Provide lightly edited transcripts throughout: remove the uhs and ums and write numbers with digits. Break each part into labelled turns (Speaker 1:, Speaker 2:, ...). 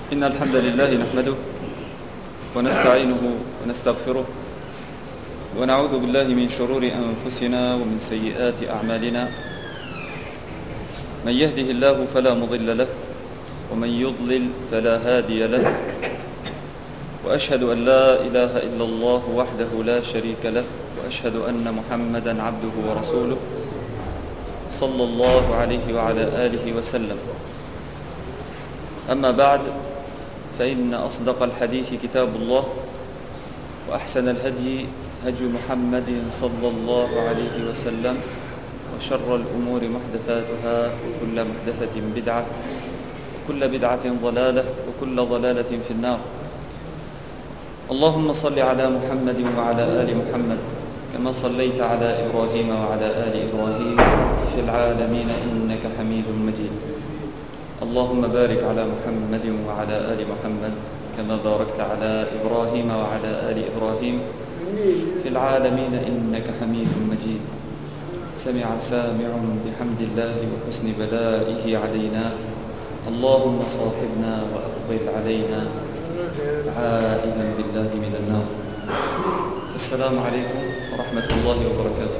Speaker 1: إن الحمد لله نحمده ونستعينه ونستغفره ونعوذ بالله من شرور أنفسنا ومن سيئات أعمالنا. من يهده الله فلا مضل له ومن يضلل فلا هادي له، وأشهد أن لا إله إلا الله وحده لا شريك له، وأشهد أن محمدا عبده ورسوله صلى الله عليه وعلى آله وسلم. أما بعد، فإن أصدق الحديث كتاب الله، وأحسن الهدي هدي محمد صلى الله عليه وسلم، وشر الأمور محدثاتها، وكل محدثة بدعة، وكل بدعة ضلالة، وكل ضلالة في النار. اللهم صل على محمد وعلى آل محمد كما صليت على إبراهيم وعلى آل إبراهيم في العالمين إنك حميد مجيد. اللهم بارك على محمد وعلى آل محمد كما باركت على إبراهيم وعلى آل إبراهيم في العالمين إنك حميد مجيد. سمع سامع بحمد الله وحسن بلائه علينا، اللهم صاحبنا وأفضل علينا عائذا بالله من النار. السلام عليكم ورحمة الله وبركاته.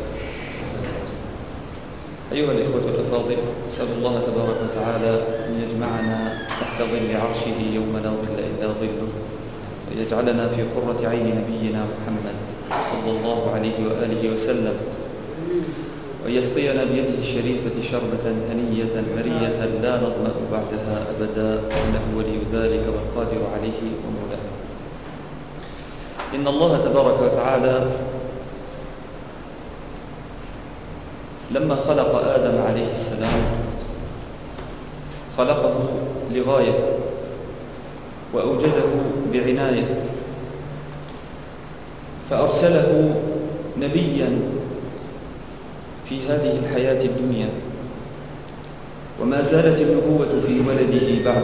Speaker 1: أيها الإخوة الأفاضل، أسأل الله تبارك وتعالى أن يجمعنا تحت ظل عرشه يوم لا ظل إلا ظله، ويجعلنا في قرة عين نبينا محمد صلى الله عليه وآله وسلم، ويسقينا بيده الشريفة شربة هنية مرية لا نظمأ بعدها أبدا، إنه ولي ذلك والقادر عليه ومولاه. إن الله تبارك وتعالى لما خلق آدم عليه السلام خلقه لغاية وأوجده بعناية، فأرسله نبيا في هذه الحياة الدنيا، وما زالت النبوة في ولده بعد،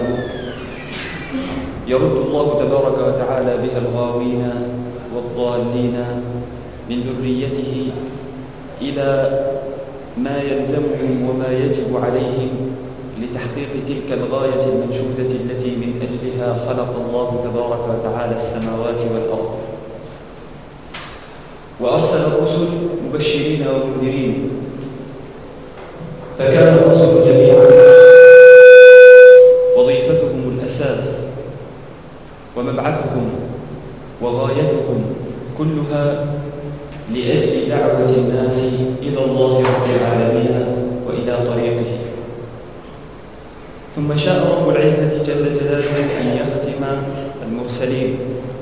Speaker 1: يرد الله تبارك وتعالى بها الغاوين والضالين من ذريته إلى ما يلزمهم وما يجب عليهم لتحقيق تلك الغاية المنشودة التي من أجلها خلق الله تبارك وتعالى السماوات والأرض. وأرسل الرسل مبشرين ومنذرين، فكان الرسل جميعا وظيفتهم الأساس ومبعثهم وغايتهم كلها لأجل دعوة الناس إلى الله رب العالمين وإلى طريقه. ثم شاء رب العزة جل جلاله أن يختم المرسلين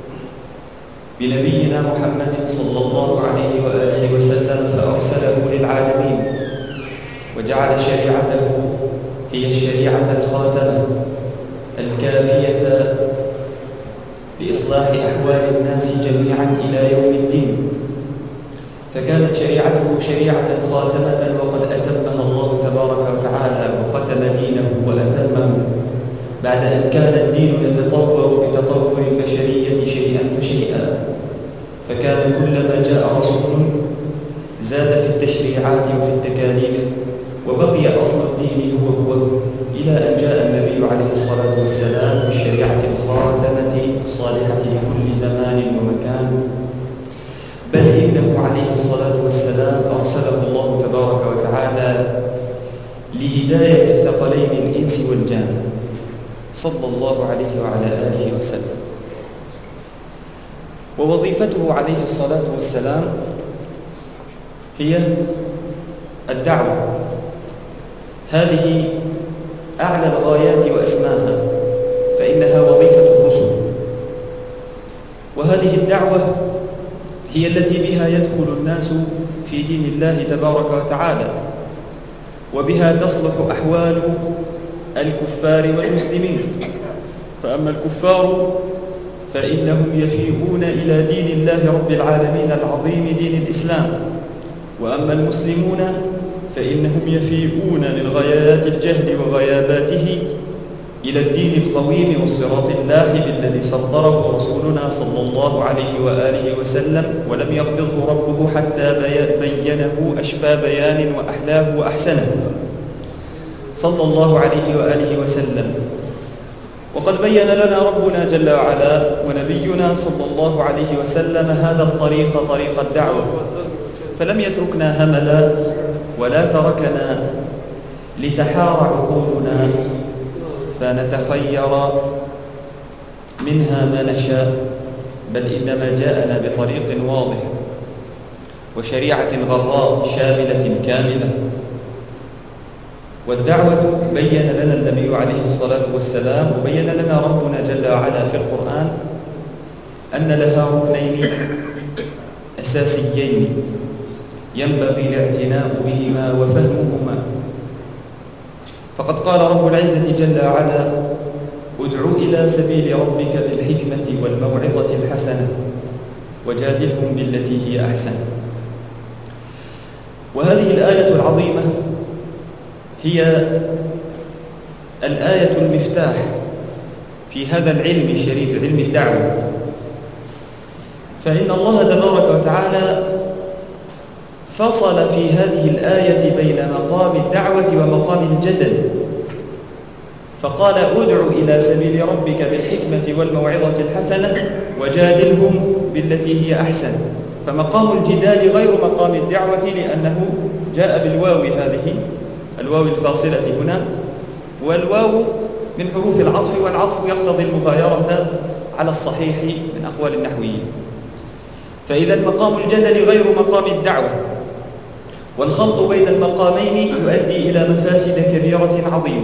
Speaker 1: بنبينا محمد صلى الله عليه وآله وسلم، فأرسله للعالمين وجعل شريعته هي الشريعة الخاتمة الكافية لإصلاح أحوال الناس جميعا إلى يوم الدين. فكانت شريعته شريعة خاتمة، وقد أتمها الله تبارك وتعالى وختم دينه وأتمه بعد أن كان الدين يتطور بتطور البشرية شيئا فشيئا. فكان كلما جاء رسول زاد في التشريعات وفي التكاليف، وبقي أصل الدين هو إلى أن جاء النبي عليه الصلاة والسلام بالشريعة الخاتمة الصالحة لكل زمان ومكان. بل إنه عليه الصلاة والسلام أرسله الله تبارك وتعالى لهداية الثقلين الإنس والجان صلى الله عليه وعلى آله وسلم. ووظيفته عليه الصلاة والسلام هي الدعوة. هذه أعلى الغايات وأسماها، فإنها وظيفة الرسل. وهذه الدعوة هي التي بها يدخل الناس في دين الله تبارك وتعالى، وبها تصلح أحوال الكفار والمسلمين. فأما الكفار فإنهم يفيئون إلى دين الله رب العالمين العظيم دين الإسلام، وأما المسلمون فإنهم يفيئون من غايات الجهل وغياباته إلى الدين القويم والصراط اللاحب الذي سطره رسولنا صلى الله عليه وآله وسلم، ولم يقبضه ربه حتى بينه أشفى بيان وأحلاه وأحسنه صلى الله عليه وآله وسلم. وقد بين لنا ربنا جل وعلا ونبينا صلى الله عليه وسلم هذا الطريق، طريق الدعوة، فلم يتركنا هملا ولا تركنا لتحار عقولنا فنتخير منها ما نشاء، بل إنما جاءنا بطريق واضح وشريعة غراء شاملة كاملة. والدعوة بين لنا النبي عليه الصلاة والسلام وبين لنا ربنا جل وعلا في القرآن أن لها ركنين أساسيين ينبغي الاعتناء بهما وفهمهما. فقد قال رب العزة جل وعلا: ادع إلى سبيل ربك بالحكمة والموعظة الحسنة وجادلهم بالتي هي أحسن. وهذه الآية العظيمة هي الآية المفتاح في هذا العلم الشريف، علم الدعوة. فإن الله تبارك وتعالى فصل في هذه الآية بين مقام الدعوة ومقام الجدل، فقال: ادع إلى سبيل ربك بالحكمة والموعظة الحسنة وجادلهم بالتي هي أحسن. فمقام الجدال غير مقام الدعوة، لأنه جاء بالواو، هذه الواو الفاصلة هنا، والواو من حروف العطف، والعطف يقتضي المغايرة على الصحيح من أقوال النحويين. فإذا مقام الجدل غير مقام الدعوة، والخلط بين المقامين يؤدي إلى مفاسد كبيرة عظيمة.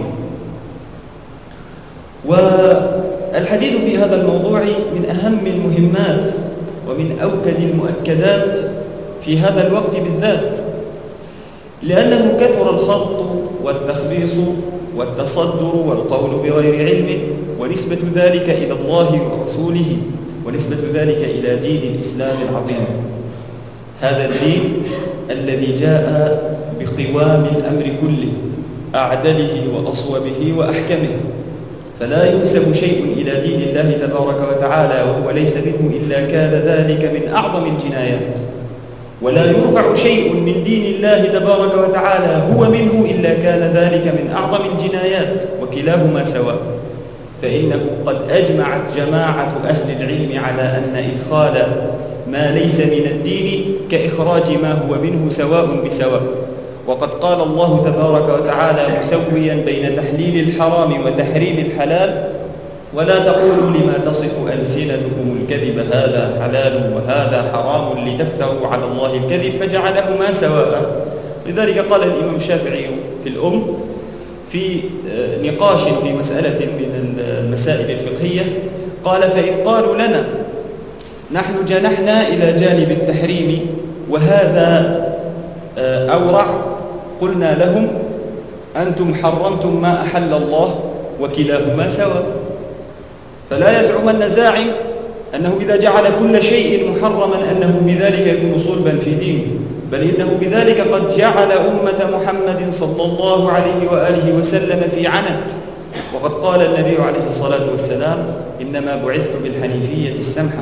Speaker 1: والحديث في هذا الموضوع من أهم المهمات ومن أوكد المؤكدات في هذا الوقت بالذات، لأنه كثر الخلط والتخبيص والتصدر والقول بغير علم، ونسبة ذلك إلى الله ورسوله، ونسبة ذلك إلى دين الإسلام العظيم، هذا الدين الذي جاء بقوام الأمر كله، أعدله وأصوبه وأحكمه. فلا ينسب شيء إلى دين الله تبارك وتعالى وهو ليس منه إلا كان ذلك من أعظم الجنايات، ولا يرفع شيء من دين الله تبارك وتعالى هو منه إلا كان ذلك من أعظم الجنايات، وكلاهما سواء. فإنه قد أجمعت جماعة أهل العلم على أن إدخال ما ليس من الدين كإخراج ما هو منه سواء بسواء. وقد قال الله تبارك وتعالى مسويا بين تحليل الحرام وتحريم الحلال: ولا تقولوا لما تصف ألسنتكم الكذب هذا حلال وهذا حرام لتفتروا على الله الكذب فجعلهما سواء. لذلك قال الإمام الشافعي في الأم في نقاش في مسألة من المسائل الفقهية، قال: فإن قالوا لنا نحن جنحنا إلى جانب التحريم وهذا أورع، قلنا لهم: أنتم حرمتم ما أحل الله وكلاهما سواء. فلا يزعمن زاعم أنه إذا جعل كل شيء محرما أنه بذلك يكون صلبا في دينه، بل إنه بذلك قد جعل أمة محمد صلى الله عليه وآله وسلم في عنت. وقد قال النبي عليه الصلاة والسلام: إنما بعثت بالحنيفية السمحة.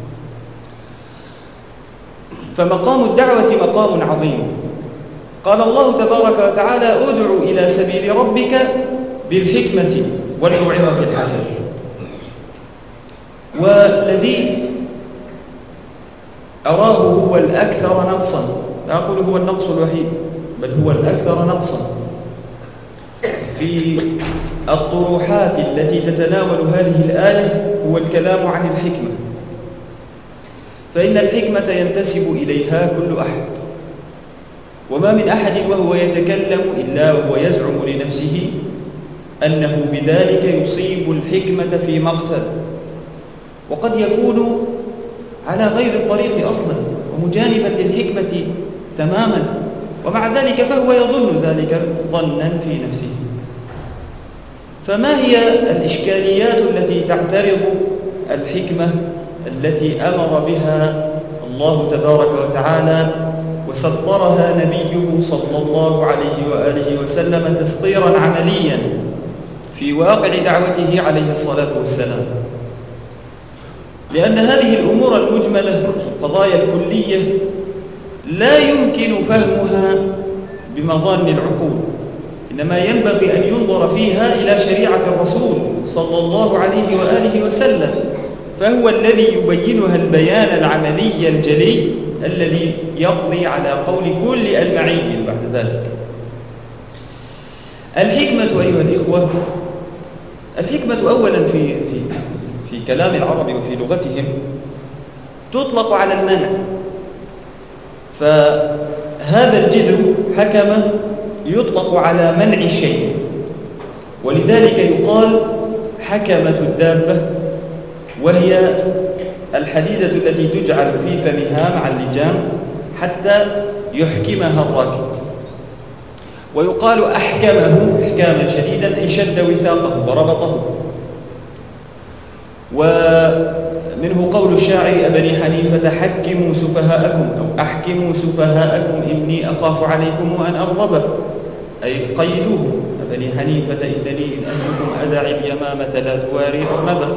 Speaker 1: فمقام الدعوة مقام عظيم. قال الله تبارك وتعالى: ادع إلى سبيل ربك بالحكمة والموعظة الحسنة. والذي أراه هو الأكثر نقصا، لا أقول هو النقص الوحيد، بل هو الأكثر نقصا في الطروحات التي تتناول هذه الآية هو الكلام عن الحكمة. فإن الحكمة ينتسب إليها كل أحد، وما من أحد وهو يتكلم إلا وهو يزعم لنفسه أنه بذلك يصيب الحكمة في مقتل، وقد يكون على غير الطريق أصلا ومجانبا للحكمة تماما، ومع ذلك فهو يظن ذلك ظنا في نفسه. فما هي الإشكاليات التي تعترض الحكمة التي أمر بها الله تبارك وتعالى وسطرها نبيه صلى الله عليه وآله وسلم تسطيرا عمليا في واقع دعوته عليه الصلاة والسلام؟ لأن هذه الأمور المجملة، القضايا الكلية، لا يمكن فهمها بمظان العقول، إنما ينبغي أن ينظر فيها إلى شريعة الرسول صلى الله عليه وآله وسلم، فهو الذي يبينها البيان العملي الجلي الذي يقضي على قول كل المعين بعد ذلك. الحكمة أيها الإخوة، الحكمة أولا في كلام العرب وفي لغتهم تطلق على المنع، فهذا الجذر حكم يطلق على منع الشيء، ولذلك يقال حكمة الدابة، وهي الحديدة التي تجعل في فمها مع اللجام حتى يحكمها الراكب. ويقال أحكمه إحكاما شديدا أي شد وثاقه وربطه. ومنه قول الشاعر أبني حنيفة حكموا سفهاءكم أو أحكموا سفهاءكم إني أخاف عليكم أن أغضب، أي قيدوه. أبني حنيفة إنني إن أهلكم أدعي اليمامة لا تواري أرنبا.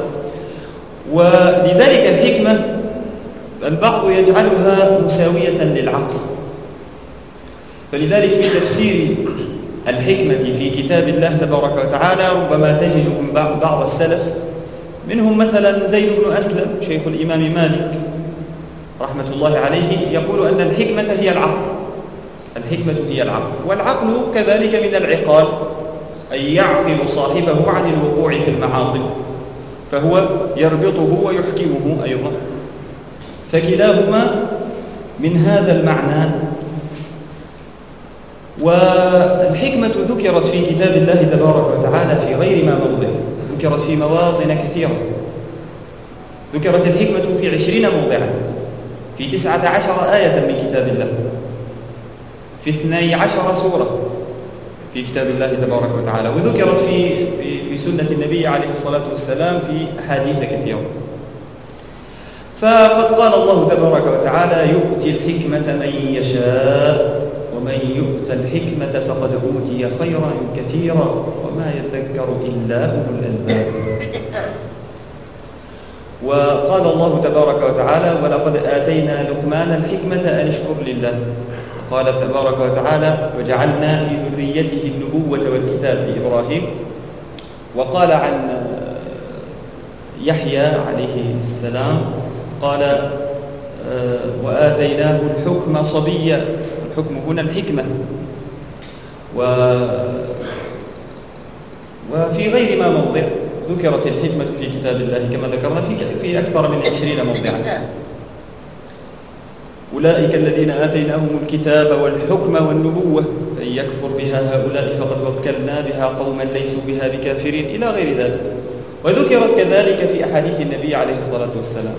Speaker 1: ولذلك الحكمة البعض يجعلها مساوية للعقل، فلذلك في تفسير الحكمة في كتاب الله تبارك وتعالى ربما تجد من بعض السلف، منهم مثلا زيد بن أسلم شيخ الإمام مالك رحمة الله عليه، يقول أن الحكمة هي العقل. الحكمة هي العقل، والعقل كذلك من العقال، أي يعقل صاحبه عن الوقوع في المعاطل، فهو يربطه ويحكمه أيضا. فكلاهما من هذا المعنى. والحكمة ذكرت في كتاب الله تبارك وتعالى في غير ما موضع، ذكرت في مواطن كثيرة. ذكرت الحكمة في 20 موضعا، في 19 آية من كتاب الله، في 12 سورة في كتاب الله تبارك وتعالى، وذكرت في سنة النبي عليه الصلاة والسلام في أحاديث كثيرة. فقد قال الله تبارك وتعالى يؤتي الحكمة من يشاء ومن يؤت الحكمة فقد أوتي خيرا كثيرا وما يذكر إلا أولو الألباب. وقال الله تبارك وتعالى ولقد آتينا لقمان الحكمة أن اشكر لله. قال تبارك وتعالى وجعلنا في ذريته النبوة والكتاب لإبراهيم. وقال عن يحيى عليه السلام قال وآتيناه الحكم صبيا. الحكم هنا الحكمة. وفي غير ما موضع ذكرت الحكمة في كتاب الله كما ذكرنا في أكثر من 20 موضعا. أولئك الذين آتيناهم الكتاب والحكم والنبوة فإن يكفر بها هؤلاء فقد وكلنا بها قوما ليسوا بها بكافرين إلى غير ذلك. وذكرت كذلك في أحاديث النبي عليه الصلاة والسلام.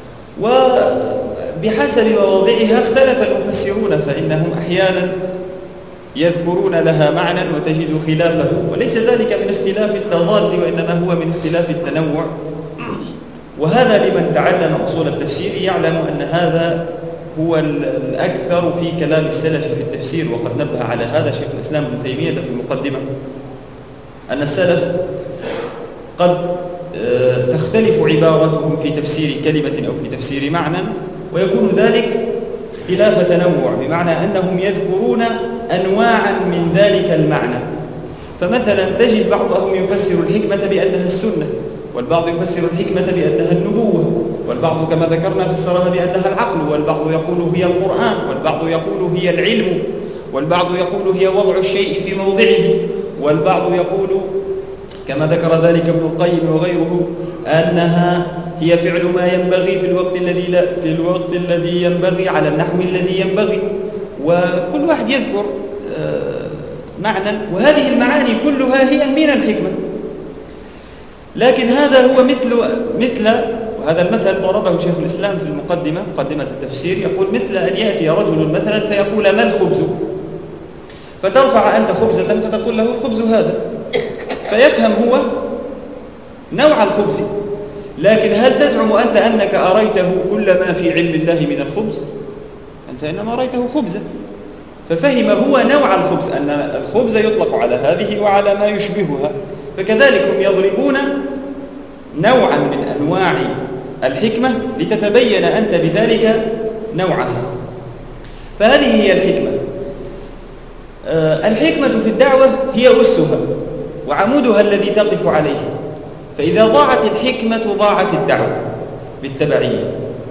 Speaker 1: وبحسب مواضعها اختلف المفسرون، فإنهم أحيانا يذكرون لها معنى وتجد خلافه، وليس ذلك من اختلاف التضاد وإنما هو من اختلاف التنوع. وهذا لمن تعلم أصول التفسير يعلم أن هذا هو الأكثر في كلام السلف في التفسير. وقد نبه على هذا شيخ الإسلام ابن تيمية في المقدمة، أن السلف قد تختلف عبارتهم في تفسير كلمة أو في تفسير معنى، ويكون ذلك اختلاف تنوع، بمعنى أنهم يذكرون أنواعا من ذلك المعنى. فمثلا تجد بعضهم يفسر الحكمة بأنها السنة، والبعض يفسر الحكمة بأنها النبوة، والبعض كما ذكرنا فسرها بأنها العقل، والبعض يقول هي القرآن، والبعض يقول هي العلم، والبعض يقول هي وضع الشيء في موضعه، والبعض يقول كما ذكر ذلك ابن القيم وغيره أنها هي فعل ما ينبغي في الوقت الذي ينبغي على النحو الذي ينبغي. وكل واحد يذكر معنى، وهذه المعاني كلها هي من الحكمة. لكن هذا هو مثل وهذا المثل ضربه شيخ الإسلام في المقدمة، مقدمة التفسير، يقول مثل أن يأتي رجل مثلا فيقول ما الخبز، فترفع أنت خبزة فتقول له الخبز هذا، فيفهم هو نوع الخبز. لكن هل تزعم أنت أنك أريته كل ما في علم الله من الخبز؟ أنت إنما أريته خبزا، ففهم هو نوع الخبز، أن الخبز يطلق على هذه وعلى ما يشبهها. فكذلك هم يضربون نوعا من أنواع الحكمة لتتبين أنت بذلك نوعها. فهذه هي الحكمة. الحكمة في الدعوة هي أسها وعمودها الذي تقف عليه، فإذا ضاعت الحكمة ضاعت الدعوة بالتبعية.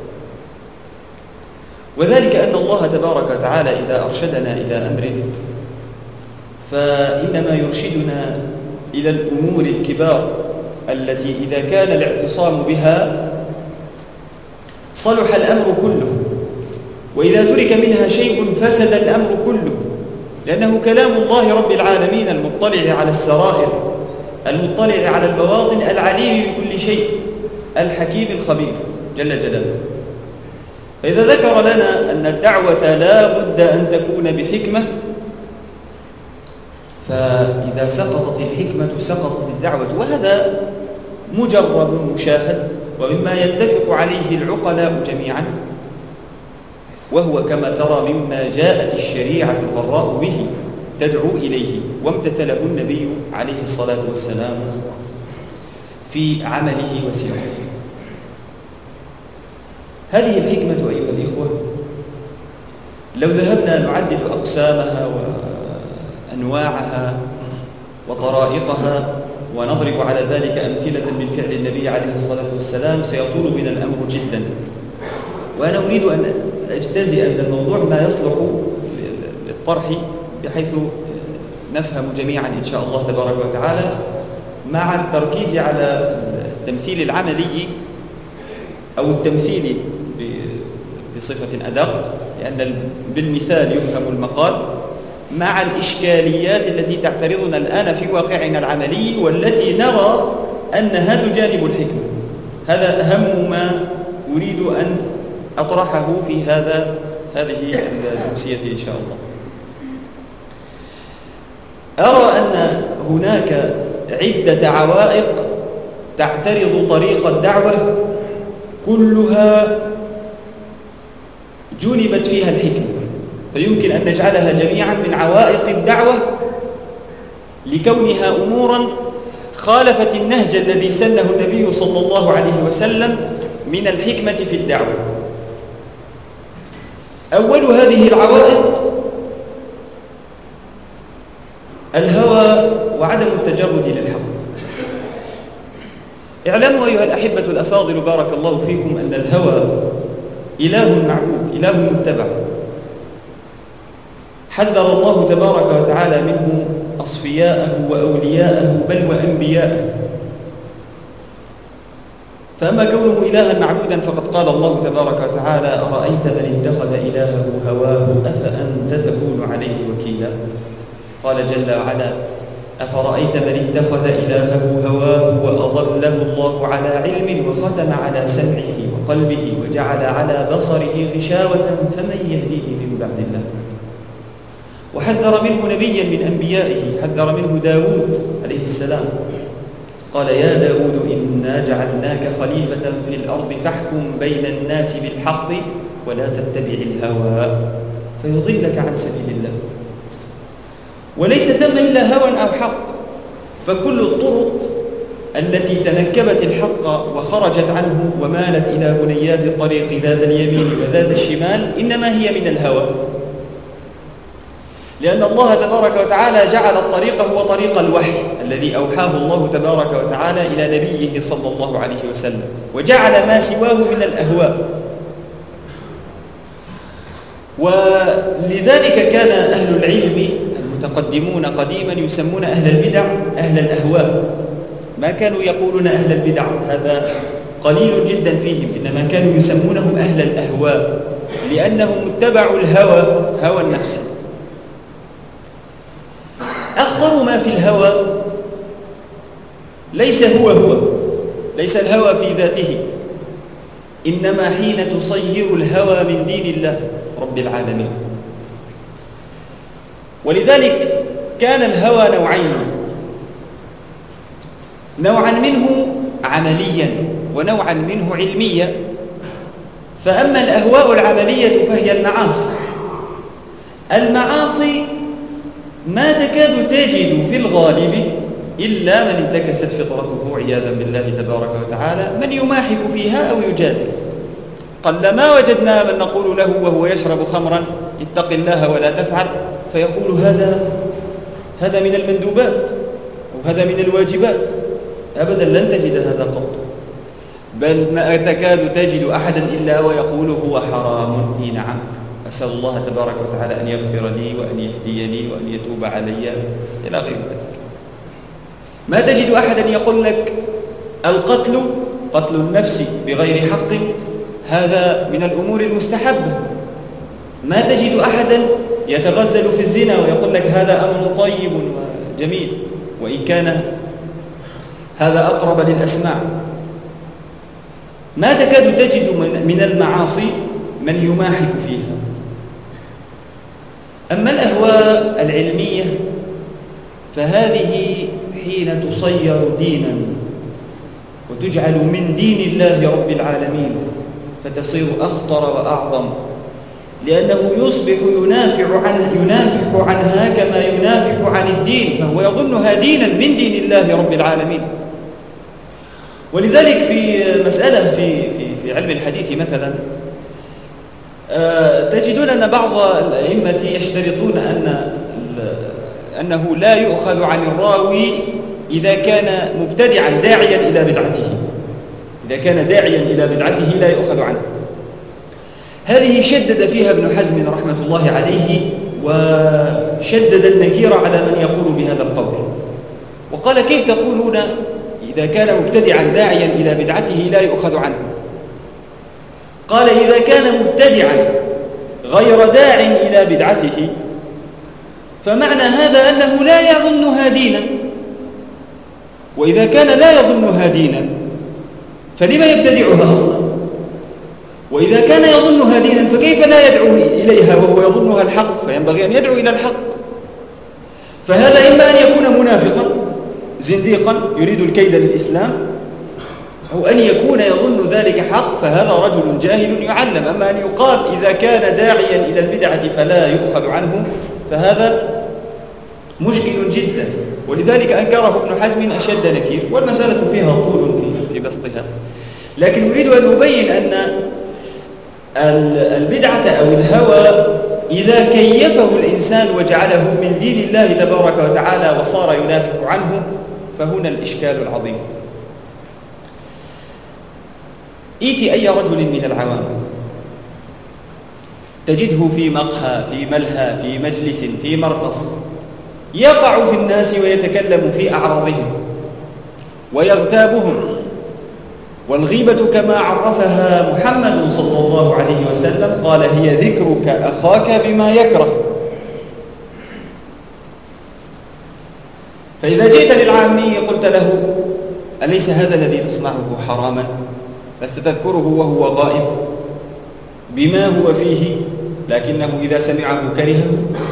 Speaker 1: وذلك أن الله تبارك وتعالى إذا أرشدنا إلى أمر فإنما يرشدنا إلى الأمور الكبار التي إذا كان الاعتصام بها صلح الأمر كله، وإذا ترك منها شيء فسد الأمر كله، لأنه كلام الله رب العالمين المطلع على السرائر، المطلع على البواطن، العليم بكل شيء، الحكيم الخبير جل جلاله. فإذا ذكر لنا أن الدعوة لا بد أن تكون بحكمة، فإذا سقطت الحكمة سقطت الدعوة، وهذا مجرب مشاهد ومما يتفق عليه العقلاء جميعا، وهو كما ترى مما جاءت الشريعة الغراء به تدعو إليه وامتثله النبي عليه الصلاة والسلام في عمله وسيرته. هذه الحكمة أيها الإخوة لو ذهبنا نعدد أقسامها وأنواعها وطرائقها ونضرب على ذلك أمثلة من فعل النبي عليه الصلاة والسلام سيطول بنا الأمر جدا، وأنا أريد أن أجتزئ من الموضوع ما يصلح للطرح بحيث نفهم جميعا إن شاء الله تبارك وتعالى، مع التركيز على التمثيل العملي أو التمثيل بصفة أدق، لأن بالمثال يفهم المقال، مع الإشكاليات التي تعترضنا الآن في واقعنا العملي والتي نرى أنها تجانب الحكمة. هذا أهم ما أريد أن أطرحه في هذه الأمسية إن شاء الله. أرى أن هناك عدة عوائق تعترض طريق الدعوة كلها جنبت فيها الحكمة، فيمكن أن نجعلها جميعا من عوائق الدعوة لكونها أمورا خالفت النهج الذي سنه النبي صلى الله عليه وسلم من الحكمة في الدعوة. أول هذه العوائق الهوى وعدم التجرد للحق. اعلموا أيها الأحبة الأفاضل بارك الله فيكم أن الهوى إله معبود، إله متبع، حذر الله تبارك وتعالى منه أصفياءه وأولياءه بل وأنبياءه. فأما كونه إلها معبودا فقد قال الله تبارك وتعالى: أرأيت من اتخذ إلهه هواه أفأنت تكون عليه وكيلا. قال جل وعلا: أفرأيت من اتخذ إلهه هواه وأضله الله على علم وختم على سمعه وقلبه وجعل على بصره غشاوة فمن يهديه من بعد الله. وحذر منه نبيا من أنبيائه، حذر منه داود عليه السلام، قال: يا داود إنا جعلناك خليفة في الأرض فاحكم بين الناس بالحق ولا تتبع الهوى فيضلك عن سبيل الله. وليس ثم إلا هوى أو حق، فكل الطرق التي تنكبت الحق وخرجت عنه ومالت إلى بنيات الطريق ذات اليمين وذات الشمال إنما هي من الهوى، لأن الله تبارك وتعالى جعل الطريق هو طريق الوحي الذي أوحاه الله تبارك وتعالى إلى نبيه صلى الله عليه وسلم، وجعل ما سواه من الأهواء. ولذلك كان أهل العلم المتقدمون قديما يسمون أهل البدع أهل الأهواء، ما كانوا يقولون أهل البدع، هذا قليل جدا فيهم، إنما كانوا يسمونهم أهل الأهواء لأنهم اتبعوا الهوى، هوى النفس. أخطر ما في الهوى ليس ليس الهوى في ذاته، إنما حين تصير الهوى من دين الله رب العالمين. ولذلك كان الهوى نوعين: نوعا منه عمليا ونوعا منه علميا. فأما الأهواء العملية فهي المعاصي ما تكاد تجد في الغالب إلا من انتكست فطرته عياذا بالله تبارك وتعالى من يماحك فيها أو يجادل. قلما وجدنا من نقول له وهو يشرب خمرا: اتق الله ولا تفعل، فيقول هذا من المندوبات أو هذا من الواجبات. أبدا لن تجد هذا قط، بل ما تكاد تجد أحدا إلا ويقول هو حرام. نعم، أسأل الله تبارك وتعالى أن يغفر لي وأن يهديني وأن يتوب علي إلى غير ذلك. ما تجد أحدا يقول لك القتل، قتل النفس بغير حق، هذا من الأمور المستحبة. ما تجد أحدا يتغزل في الزنا ويقول لك هذا أمر طيب وجميل، وإن كان هذا أقرب للأسماع. ما تكاد تجد من المعاصي من يماحك فيها. أما الأهواء العلمية فهذه حين تصير دينا وتجعل من دين الله رب العالمين فتصير أخطر وأعظم، لأنه يصبح ينافح عنها كما ينافح عن الدين، فهو يظنها دينا من دين الله رب العالمين. ولذلك في مسألة في علم الحديث مثلا تجدون أن بعض الأئمة يشترطون أنه لا يؤخذ عن الراوي إذا كان مبتدعا داعيا إلى بدعته. إذا كان داعيا إلى بدعته لا يؤخذ عنه. هذه شدد فيها ابن حزم رحمة الله عليه، وشدد النكير على من يقول بهذا القول، وقال كيف تقولون إذا كان مبتدعا داعيا إلى بدعته لا يؤخذ عنه؟ قال إذا كان مبتدعا غير داع إلى بدعته فمعنى هذا أنه لا يظنها دينا، وإذا كان لا يظنها دينا فلما يبتدعها أصلا؟ وإذا كان يظنها دينا فكيف لا يدعو إليها وهو يظنها الحق؟ فينبغي أن يدعو إلى الحق. فهذا إما أن يكون منافقا زنديقا يريد الكيد للإسلام، أو أن يكون يظن ذلك حق، فهذا رجل جاهل يعلم. أما أن يقال إذا كان داعيا إلى البدعة فلا يؤخذ عنه، فهذا مشكل جدا. ولذلك أنكره ابن حزم أشد نكير، والمسألة فيها طول في بسطها. لكن أريد أن أبين أن البدعة أو الهوى إذا كيفه الإنسان وجعله من دين الله تبارك وتعالى وصار ينافق عنه فهنا الإشكال العظيم. إيتي أي رجل من العوام تجده في مقهى، في ملهى، في مجلس، في مرقص، يقع في الناس ويتكلم في أعراضهم ويغتابهم. والغيبة كما عرفها محمد صلى الله عليه وسلم قال هي ذكرك أخاك بما يكره. فإذا جئت للعامي قلت له أليس هذا الذي تصنعه حراما؟ لست تذكره وهو غائب بما هو فيه، لكنه إذا سمعه كرهه،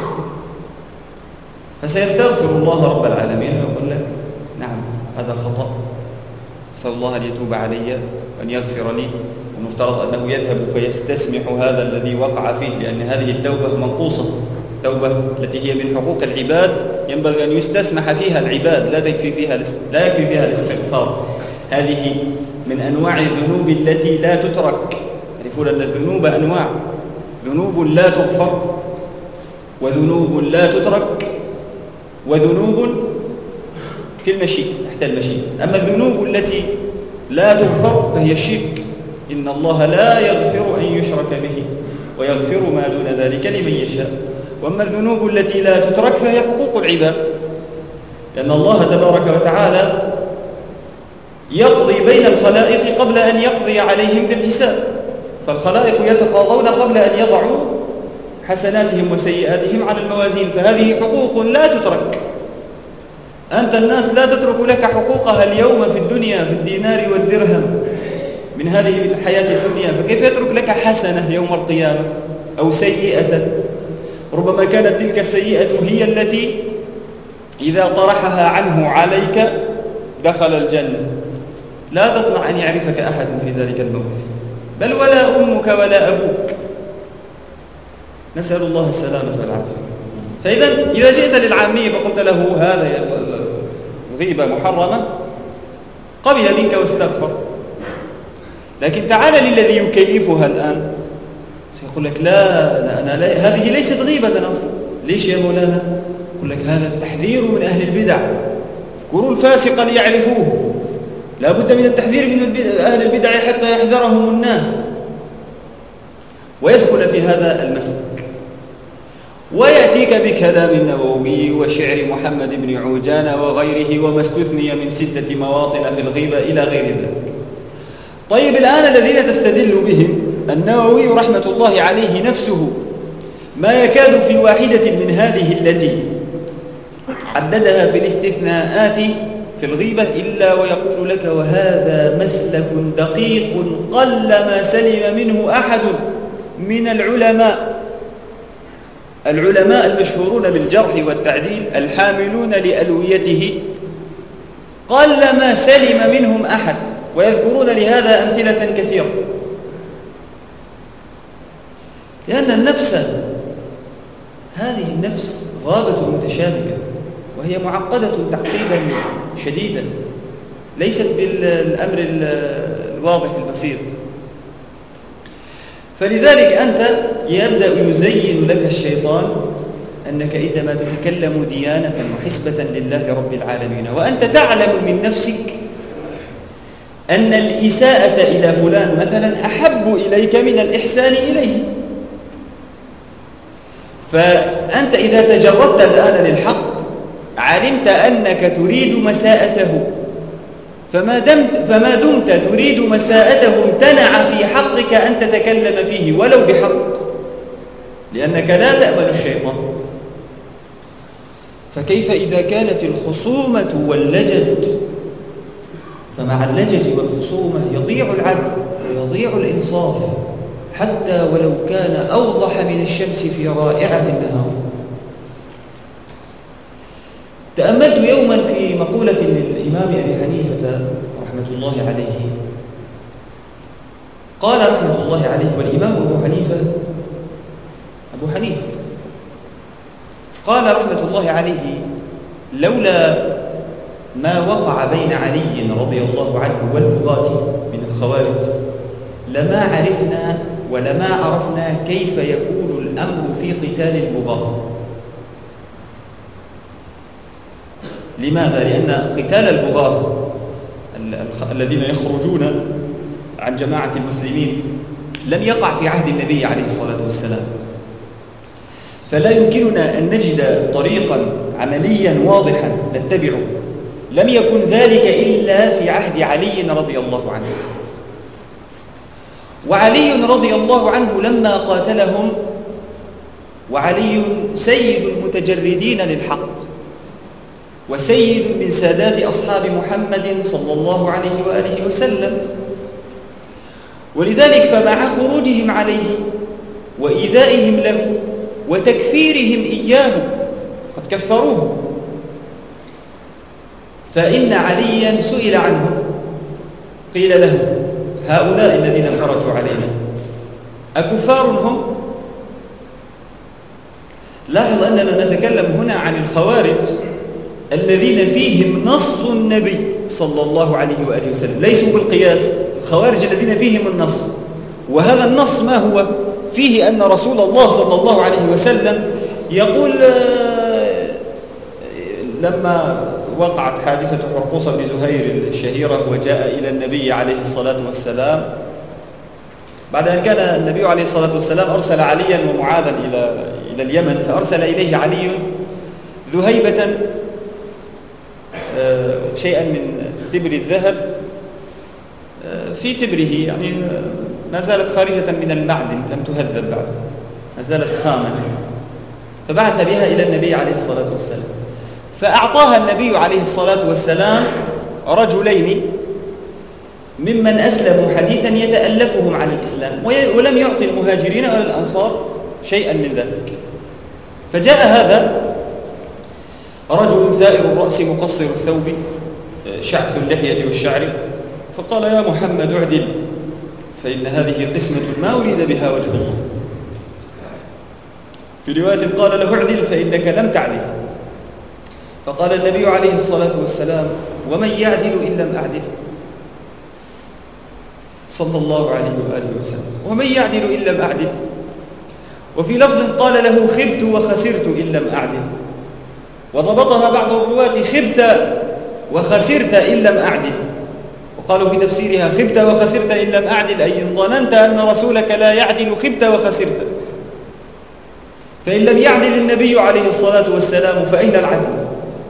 Speaker 1: فسيستغفر الله رب العالمين ويقول لك نعم هذا خطأ، أسأل الله أن يتوب علي وأن يغفر لي. ومفترض أنه يذهب فيستسمح هذا الذي وقع فيه، لأن هذه التوبة منقوصة، التوبة التي هي من حقوق العباد ينبغي أن يستسمح فيها العباد، لا يكفي فيها الاستغفار. هذه من أنواع الذنوب التي لا تترك. يعرفون أن الذنوب أنواع، ذنوب لا تغفر، وذنوب لا تترك، وذنوب في المشيئة تحت المشيئة. أما الذنوب التي لا تغفر فهي الشرك، إن الله لا يغفر أن يشرك به ويغفر ما دون ذلك لمن يشاء. وأما الذنوب التي لا تترك فهي حقوق العباد، لأن الله تبارك وتعالى يقضي بين الخلائق قبل أن يقضي عليهم بالحساب، فالخلائق يتقاضون قبل أن يضعوا حسناتهم وسيئاتهم على الموازين، فهذه حقوق لا تترك. أنت الناس لا تترك لك حقوقها اليوم في الدنيا في الدينار والدرهم من هذه الحياة الدنيا، فكيف يترك لك حسنة يوم القيامة أو سيئة؟ ربما كانت تلك السيئة هي التي إذا طرحها عنه عليك دخل الجنة. لا تطمع أن يعرفك أحد في ذلك الموقف، بل ولا أمك ولا أبوك، نسأل الله السلامة والعافية. إذا جئت للعامي فقلت له هذا غيبة محرمة قبل منك واستغفر، لكن تعال للذي يكيفها الآن سيقول لك لا هذه ليست غيبة أصلا، ليش يا مولانا؟ يقول لك هذا التحذير من أهل البدع، اذكروا الفاسق ليعرفوه، لا بد من التحذير من أهل البدع حتى يحذرهم الناس، ويدخل في هذا المسلك، ويأتيك بكلام النووي وشعر محمد بن عوجان وغيره وما استثني من 6 مواطن في الغيبة إلى غير ذلك. طيب الآن الذين تستدل بهم النووي رحمة الله عليه نفسه ما يكاد في واحدة من هذه التي عددها بالاستثناءات في الغيبة إلا ويقول لك وهذا مسلك دقيق قلما سلم منه أحد من العلماء المشهورون بالجرح والتعديل الحاملون لألويته، قلما سلم منهم أحد، ويذكرون لهذا أمثلة كثيرة. لأن النفس هذه النفس غابة متشابكة، وهي معقدة تعقيدا شديدا، ليست بالأمر الواضح البسيط. فلذلك أنت يبدأ يزين لك الشيطان أنك إنما تتكلم ديانة وحسبة لله رب العالمين، وأنت تعلم من نفسك أن الإساءة إلى فلان مثلا أحب إليك من الإحسان إليه. فأنت إذا تجردت الآن للحق علمت أنك تريد مساءته، فما دمت تريد مساءته امتنع في حقك أن تتكلم فيه ولو بحق، لأنك لا تأمن الشيطان. فكيف إذا كانت الخصومة واللجج؟ فمع اللجج والخصومة يضيع العدل ويضيع الإنصاف حتى ولو كان أوضح من الشمس في رائعة النهار. تأملت يوما في مقولة للإمام أبي حنيفة رحمة الله عليه، قال رحمة الله عليه، والإمام أبو حنيفة قال رحمة الله عليه لولا ما وقع بين علي رضي الله عنه والبغاة من الخوارج لما عرفنا ولما عرفنا كيف يكون الأمر في قتال البغاة. لماذا؟ لأن قتال البغاة الذين يخرجون عن جماعة المسلمين لم يقع في عهد النبي عليه الصلاة والسلام، فلا يمكننا أن نجد طريقا عمليا واضحا نتبعه، لم يكن ذلك إلا في عهد علي رضي الله عنه. وعلي رضي الله عنه لما قاتلهم، وعلي سيد المتجردين للحق وسيد من سادات أصحاب محمد صلى الله عليه وآله وسلم، ولذلك فمع خروجهم عليه وإيذائهم له وتكفيرهم إياه، قد كفروه، فإن عليا سئل عنهم، قيل له هؤلاء الذين خرجوا علينا أكفار هم؟ لاحظ أننا نتكلم هنا عن الخوارج الذين فيهم نص النبي صلى الله عليه وآله وسلم، ليسوا بالقياس، الخوارج الذين فيهم النص. وهذا النص ما هو؟ فيه أن رسول الله صلى الله عليه وسلم يقول لما وقعت حادثة حرقوصة بن زهير الشهيرة وجاء إلى النبي عليه الصلاة والسلام بعد أن كان النبي عليه الصلاة والسلام أرسل عليا ومعاذا إلى اليمن، فأرسل إليه علي ذهيبة شيئا من تبر الذهب في تبره، يعني ما زالت خارجة من المعدن لم تهذب بعد، ما زالت خاما، فبعث بها إلى النبي عليه الصلاة والسلام، فأعطاها النبي عليه الصلاة والسلام رجلين ممن أسلموا حديثا يتألفهم على الإسلام، ولم يعطي المهاجرين ولا الأنصار شيئا من ذلك. فجاء هذا رجل ثائر الرأس مقصر الثوب شعث اللحية والشعر، فقال يا محمد اعدل، فإن هذه قسمة ما أريد بها وجه الله. في رواية قال له اعدل فإنك لم تعدل، فقال النبي عليه الصلاة والسلام ومن يعدل إن لم أعدل، صلى الله عليه وآله وسلم، ومن يعدل إن لم أعدل. وفي لفظ قال له خبت وخسرت إن لم أعدل، وضبطها بعض الرواة خبت وخسرت إن لم أعدل، وقالوا في تفسيرها خبت وخسرت إن لم أعدل، أي إن ظننت أن رسولك لا يعدل خبت وخسرت. فإن لم يعدل النبي عليه الصلاة والسلام فأين العدل؟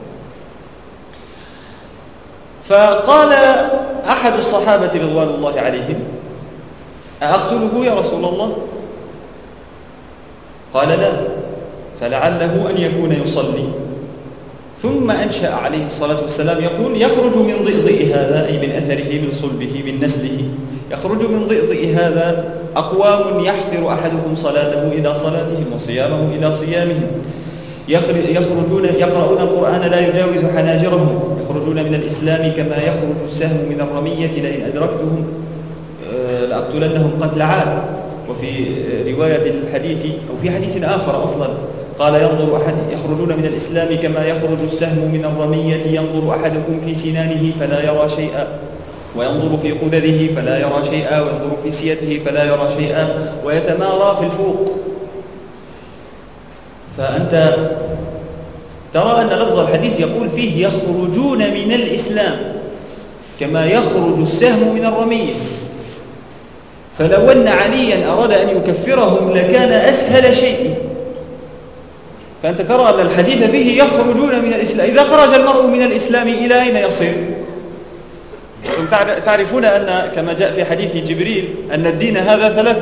Speaker 1: فقال أحد الصحابة رضوان الله عليهم: أأقتله يا رسول الله؟ قال: لا، فلعله أن يكون يصلي. ثم أنشأ عليه الصلاة والسلام يقول: يخرج من ضئضئ هذا، أي من أثره، من صلبه، من نسله، يخرج من ضئضئ هذا أقوام يحقر أحدكم صلاته إلى صلاتهم وصيامه إلى صيامهم، يخرجون يقرؤون القرآن لا يجاوز حناجرهم، يخرجون من الإسلام كما يخرج السهم من الرمية، لئن أدركتهم لأقتلنهم قتل عاد. وفي رواية الحديث أو في حديث آخر أصلا قال: يخرجون من الإسلام كما يخرج السهم من الرمية، ينظر أحدكم في سنانه فلا يرى شيئا، وينظر في قدره فلا يرى شيئا، وينظر في سيته فلا يرى شيئا، ويتمارى في الفوق. فأنت ترى أن لفظ الحديث يقول فيه يخرجون من الإسلام كما يخرج السهم من الرمية. فلو أن عليا أراد أن يكفرهم لكان أسهل شيء. فأنت ترى أن الحديث فيه يخرجون من الإسلام. إذا خرج المرء من الإسلام إلى أين يصير؟ تعرفون أن كما جاء في حديث جبريل أن الدين هذا ثلاث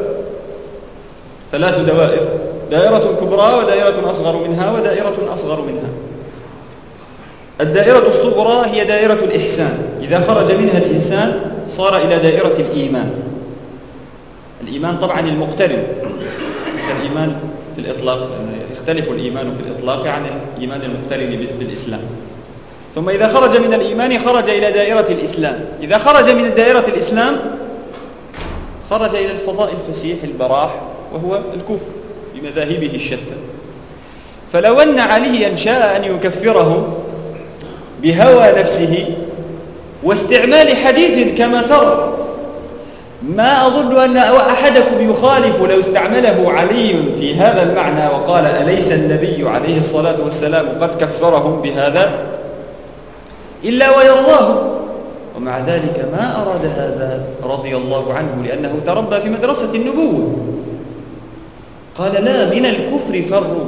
Speaker 1: دوائر: دائرة كبرى ودائرة أصغر منها ودائرة أصغر منها. الدائرة الصغرى هي دائرة الإحسان، إذا خرج منها الإنسان صار إلى دائرة الإيمان. الإيمان طبعا المقترن، ليس الإيمان في الإطلاق، لأن يختلف الإيمان في الإطلاق عن الإيمان المقترن بالإسلام. ثم إذا خرج من الإيمان خرج إلى دائرة الإسلام. إذا خرج من دائرة الإسلام خرج إلى الفضاء الفسيح البراح، وهو الكفر بمذاهبه الشتى. فلو أن عليا شاء أن يكفرهم بهوى نفسه واستعمال حديث كما ترى، ما أظن أن أحدكم يخالف لو استعمله علي في هذا المعنى وقال: أليس النبي عليه الصلاة والسلام قد كفرهم بهذا؟ إلا ويرضاه. ومع ذلك ما أراد هذا رضي الله عنه، لأنه تربى في مدرسة النبوة. قال: لا، من الكفر فروا.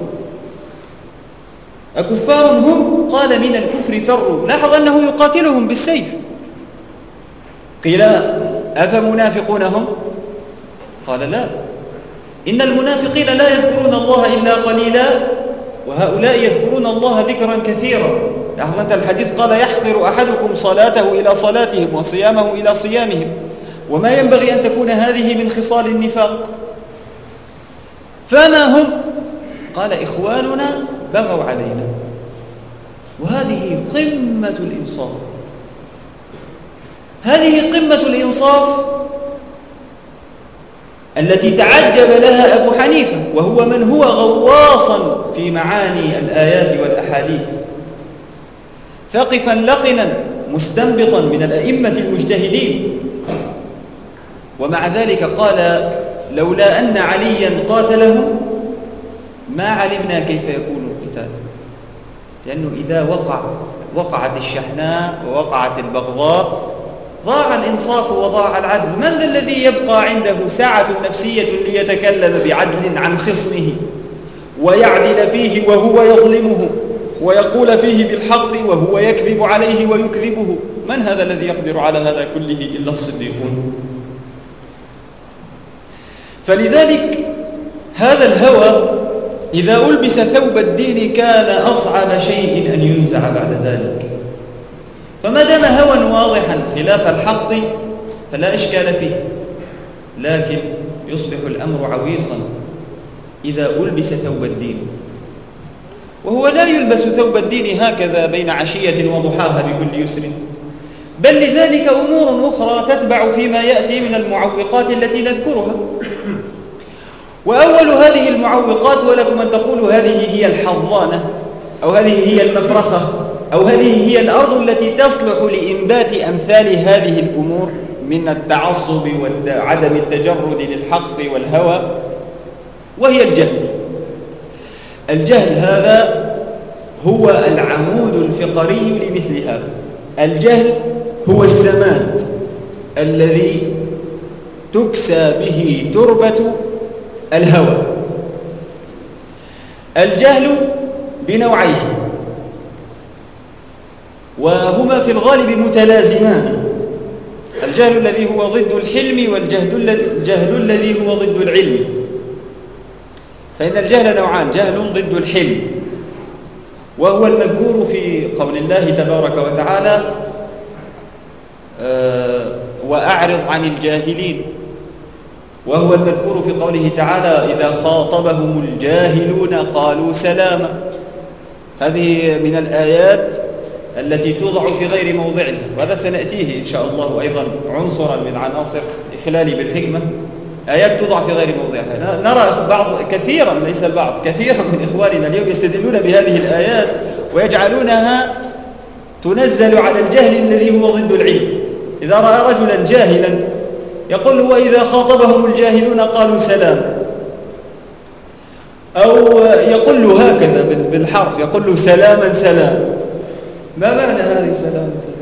Speaker 1: أكفار هم؟ قال: من الكفر فروا. لاحظ أنه يقاتلهم بالسيف. قيل: أفمنافقون هم؟ قال: لا، إن المنافقين لا يذكرون الله إلا قليلا، وهؤلاء يذكرون الله ذكرا كثيرا. لاحظ أنت الحديث قال: يحقر أحدكم صلاته إلى صلاتهم وصيامه إلى صيامهم، وما ينبغي أن تكون هذه من خصال النفاق. فما هم؟ قال: إخواننا بغوا علينا. وهذه قمة الإنصاف، هذه قمة الإنصاف التي تعجب لها أبو حنيفة، وهو من هو غواصا في معاني الآيات والأحاديث، ثقفا لقنا مستنبطا من الأئمة المجتهدين. ومع ذلك قال: لولا أن عليا قاتلهم ما علمنا كيف يكون القتال. لأنه إذا وقعت الشحناء ووقعت البغضاء ضاع الإنصاف وضاع العدل. من ذا الذي يبقى عنده ساعة نفسية ليتكلم بعدل عن خصمه ويعدل فيه وهو يظلمه، ويقول فيه بالحق وهو يكذب عليه ويكذبه؟ من هذا الذي يقدر على هذا كله إلا الصديقون؟ فلذلك هذا الهوى إذا ألبس ثوب الدين كان أصعب شيء أن ينزع بعد ذلك. فما دام هوى واضحا خلاف الحق فلا إشكال فيه، لكن يصبح الأمر عويصا إذا ألبس ثوب الدين. وهو لا يلبس ثوب الدين هكذا بين عشية وضحاها بكل يسر، بل لذلك أمور أخرى تتبع فيما يأتي من المعوقات التي نذكرها. وأول هذه المعوقات، ولكم أن تقولوا هذه هي الحضانة أو هذه هي المفرخة أو هذه هي الأرض التي تصلح لإنبات أمثال هذه الأمور من التعصب وعدم التجرد للحق والهوى، وهي الجهل. الجهل هذا هو العمود الفقري لمثل هذا. الجهل هو السماد الذي تكسى به تربة الهوى. الجهل بنوعيه، وهما في الغالب متلازمان. الجهل الذي هو ضد الحلم، والجهل الذي هو ضد العلم. فإن الجهل نوعان: جهل ضد الحلم، وهو المذكور في قول الله تبارك وتعالى: وأعرض عن الجاهلين، وهو المذكور في قوله تعالى: إذا خاطبهم الجاهلون قالوا سلاما. هذه من الآيات التي توضع في غير موضعها، وهذا سنأتيه إن شاء الله أيضا عنصرا من عناصر إخلال بالحكمة. آيات توضع في غير موضعها. نرى كثيرا، ليس البعض، كثيرا من إخواننا اليوم يستدلون بهذه الآيات ويجعلونها تنزل على الجهل الذي هو ضد العلم. إذا رأى رجلا جاهلا يقول: وإذا خاطبهم الجاهلون قالوا سلام، أو يقول له هكذا بالحرف، يقول له سلاما سلام. ما معنى هذه سلام سلام؟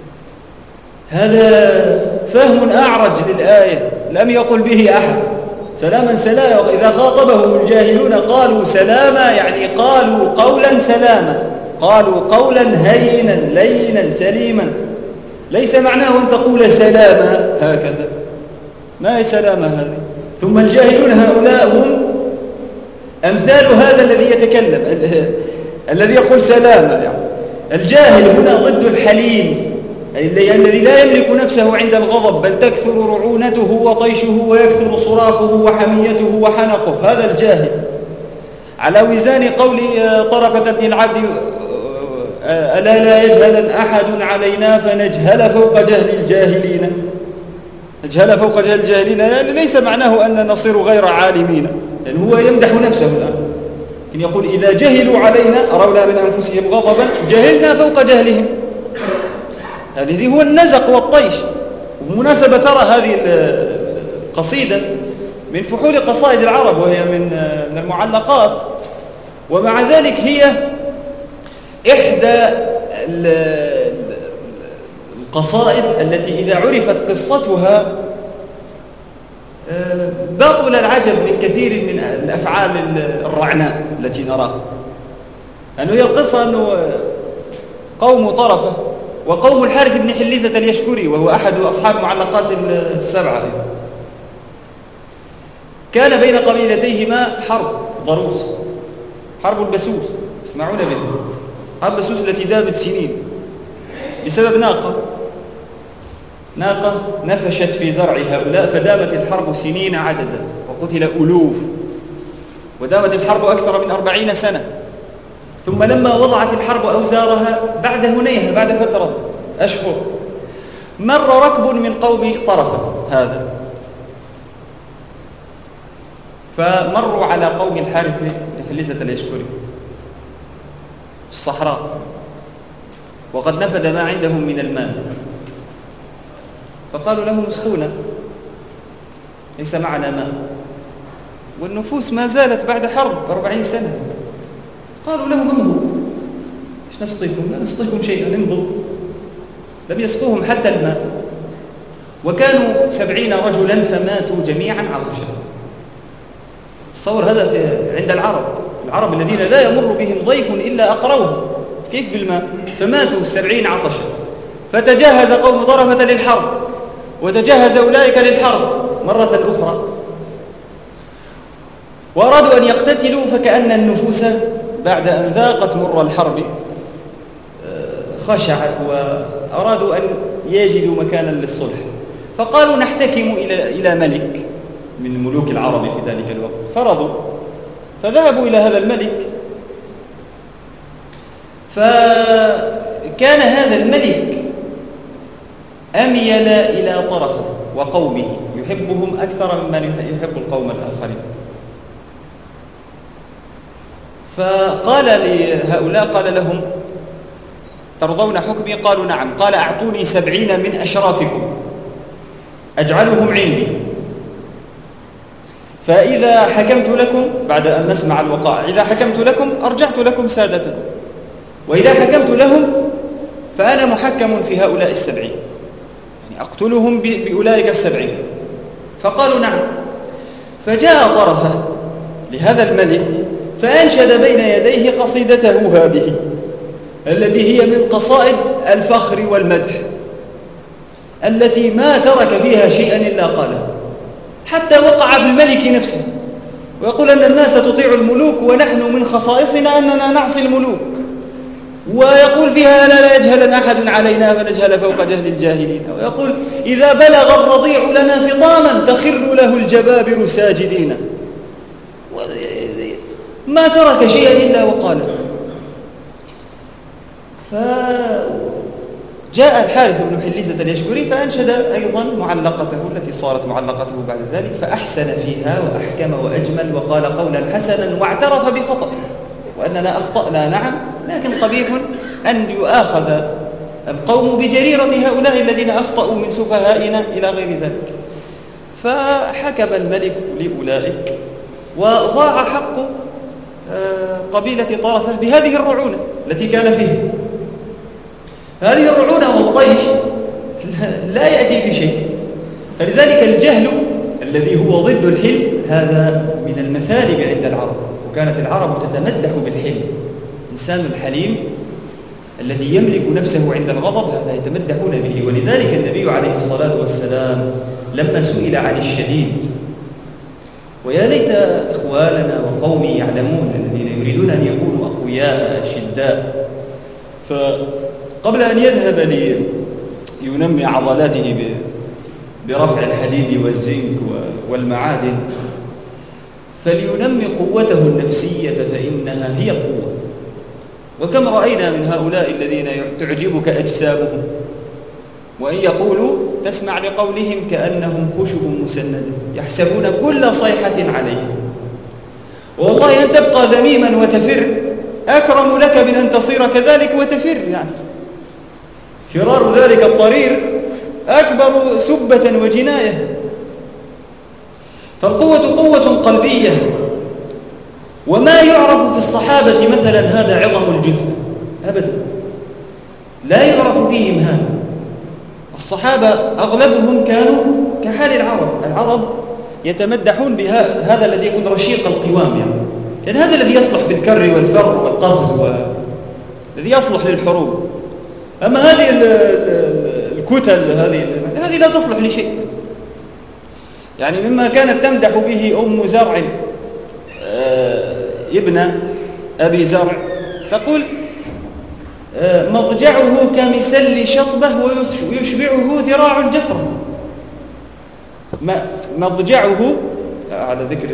Speaker 1: هذا فهم أعرج للآية لم يقل به أحد. سلاما سلام، إذا خاطبهم الجاهلون قالوا سلاما، يعني قالوا قولا سلاما، قالوا قولا هينا لينا سليما. ليس معناه أن تقول سلاما هكذا، ما هي سلامة هذه؟ ثم الجاهلون هؤلاء هم أمثال هذا الذي يتكلم، الذي يقول سلامة. يعني الجاهل هنا ضد الحليم، الذي لا يملك نفسه عند الغضب، بل تكثر رعونته وطيشه ويكثر صراخه وحميته وحنقه. هذا الجاهل. على وزان قول طرفة بن العبد: ألا لا يجهل أحد علينا فنجهل فوق جهل الجاهلين. نجهل فوق جهل الجاهلين يعني ليس معناه أن نصير غير عالمين، يعني هو يمدح نفسه الآن، لكن يقول: إذا جهلوا علينا، أرونا من أنفسهم غضبا، جهلنا فوق جهلهم. هذه هو النزق والطيش. وبمناسبة ترى هذه القصيدة من فحول قصائد العرب، وهي من المعلقات، ومع ذلك هي إحدى القصائد التي إذا عرفت قصتها بطل العجب من كثير من الأفعال الرعناء التي نراها. أنه هي القصة أنه قوم طرفة وقوم الحارث بن حليزة اليشكري، وهو أحد أصحاب معلقات السبعة، كان بين قبيلتيهما حرب ضروس، حرب البسوس، تسمعون بها، حرب البسوس التي دامت سنين بسبب ناقة نفشت في زرع هؤلاء، فدامت الحرب سنين عددا وقتل ألوف، ودامت الحرب أكثر من 40 سنة. ثم لما وضعت الحرب أوزارها بعد هنيهة، بعد فترة أشهر، مر ركب من قوم طرفة هذا، فمروا على قوم الحارث بن حليزة اليشكري في الصحراء، وقد نفد ما عندهم من المال، فقالوا لهم: اسقونا، ليس معنا ماء، والنفوس ما زالت بعد حرب 40 سنة. قالوا لهم: امضوا، ايش نسقيكم؟ لا نسقيكم شيئا، امضوا. لم يسقوهم حتى الماء، وكانوا 70 رجلا فماتوا جميعا عطشا. تصور هذا عند العرب الذين لا يمر بهم ضيف إلا أقروهم، كيف بالماء؟ فماتوا 70 عطشا. فتجهز قوم طرفة للحرب، وتجهز أولئك للحرب مرة أخرى، وأرادوا أن يقتتلوا، فكأن النفوس بعد أن ذاقت مر الحرب خشعت، وأرادوا أن يجدوا مكانا للصلح، فقالوا: نحتكم إلى ملك من ملوك العرب في ذلك الوقت. فرضوا، فذهبوا إلى هذا الملك، فكان هذا الملك أميل إلى طرفه وقومه، يحبهم أكثر مما يحب القوم الآخرين. فقال لهؤلاء، قال لهم: ترضون حكمي؟ قالوا: نعم. قال: أعطوني 70 من أشرافكم أجعلهم عندي، فإذا حكمت لكم بعد أن نسمع الوقائع، إذا حكمت لكم أرجعت لكم سادتكم، وإذا حكمت لهم فأنا محكم في هؤلاء 70، يعني أقتلهم بأولئك 70. فقالوا نعم. فجاء طرفة لهذا الملك فأنشد بين يديه قصيدته هذه التي هي من قصائد الفخر والمدح، التي ما ترك فيها شيئا إلا قاله، حتى وقع في الملك نفسه ويقول أن الناس تطيع الملوك ونحن من خصائصنا أننا نعصي الملوك، ويقول فيها لا يجهل أحد علينا فنجهل فوق جهل الجاهلين، ويقول إذا بلغ الرضيع لنا فطاما تخر له الجبابر ساجدين، ما ترك شيئا إلا وقاله. فجاء الحارث بن حليزة اليشكري فأنشد أيضا معلقته التي صارت معلقته بعد ذلك، فأحسن فيها وأحكم وأجمل وقال قولا حسنا واعترف بخطأ وأننا أخطأنا نعم، لكن قبيح أن يؤاخذ القوم بجريرة هؤلاء الذين أخطأوا من سفهائنا إلى غير ذلك. فحكم الملك لأولئك وضاع حق قبيلة طرفة بهذه الرعونة التي كان فيها. هذه الرعونة والطيش لا يأتي بشيء، فلذلك الجهل الذي هو ضد الحلم هذا من المثالب عند العرب، وكانت العرب تتمدح بالحلم. الإنسان الحليم الذي يملك نفسه عند الغضب هذا يتمدحون به. ولذلك النبي عليه الصلاة والسلام لما سئل عن الشديد، ويا ليت إخواننا وقومي يعلمون الذين يريدون أن يكونوا أقوياء شداء، فقبل أن يذهب لينمي عضلاته برفع الحديد والزنك والمعادن فلينمي قوته النفسية فإنها هي القوة. وكم رأينا من هؤلاء الذين تعجبك أجسامهم وإن يقولوا تسمع لقولهم كأنهم خشب مسندة يحسبون كل صيحة عليهم، والله أن تبقى ذميما وتفر أكرم لك من أن تصير كذلك وتفر، يعني فرار ذلك الضرير أكبر سبة وجناية. فالقوة قوة قلبية، وما يعرف في الصحابة مثلا هذا عظم الجثة أبدا، لا يعرف فيهم هذا. الصحابة أغلبهم كانوا كحال العرب يتمدحون بهذا الذي يكون رشيق القوام، يعني لأن هذا الذي يصلح في الكر والفر والقفز الذي يصلح للحروب. أما هذه الكتل هذه لا تصلح لشيء. يعني مما كانت تمدح به أم زرع ابن أبي زرع تقول مضجعه كمسل شطبة ويشبعه ذراع الجفرة. مضجعه على ذكر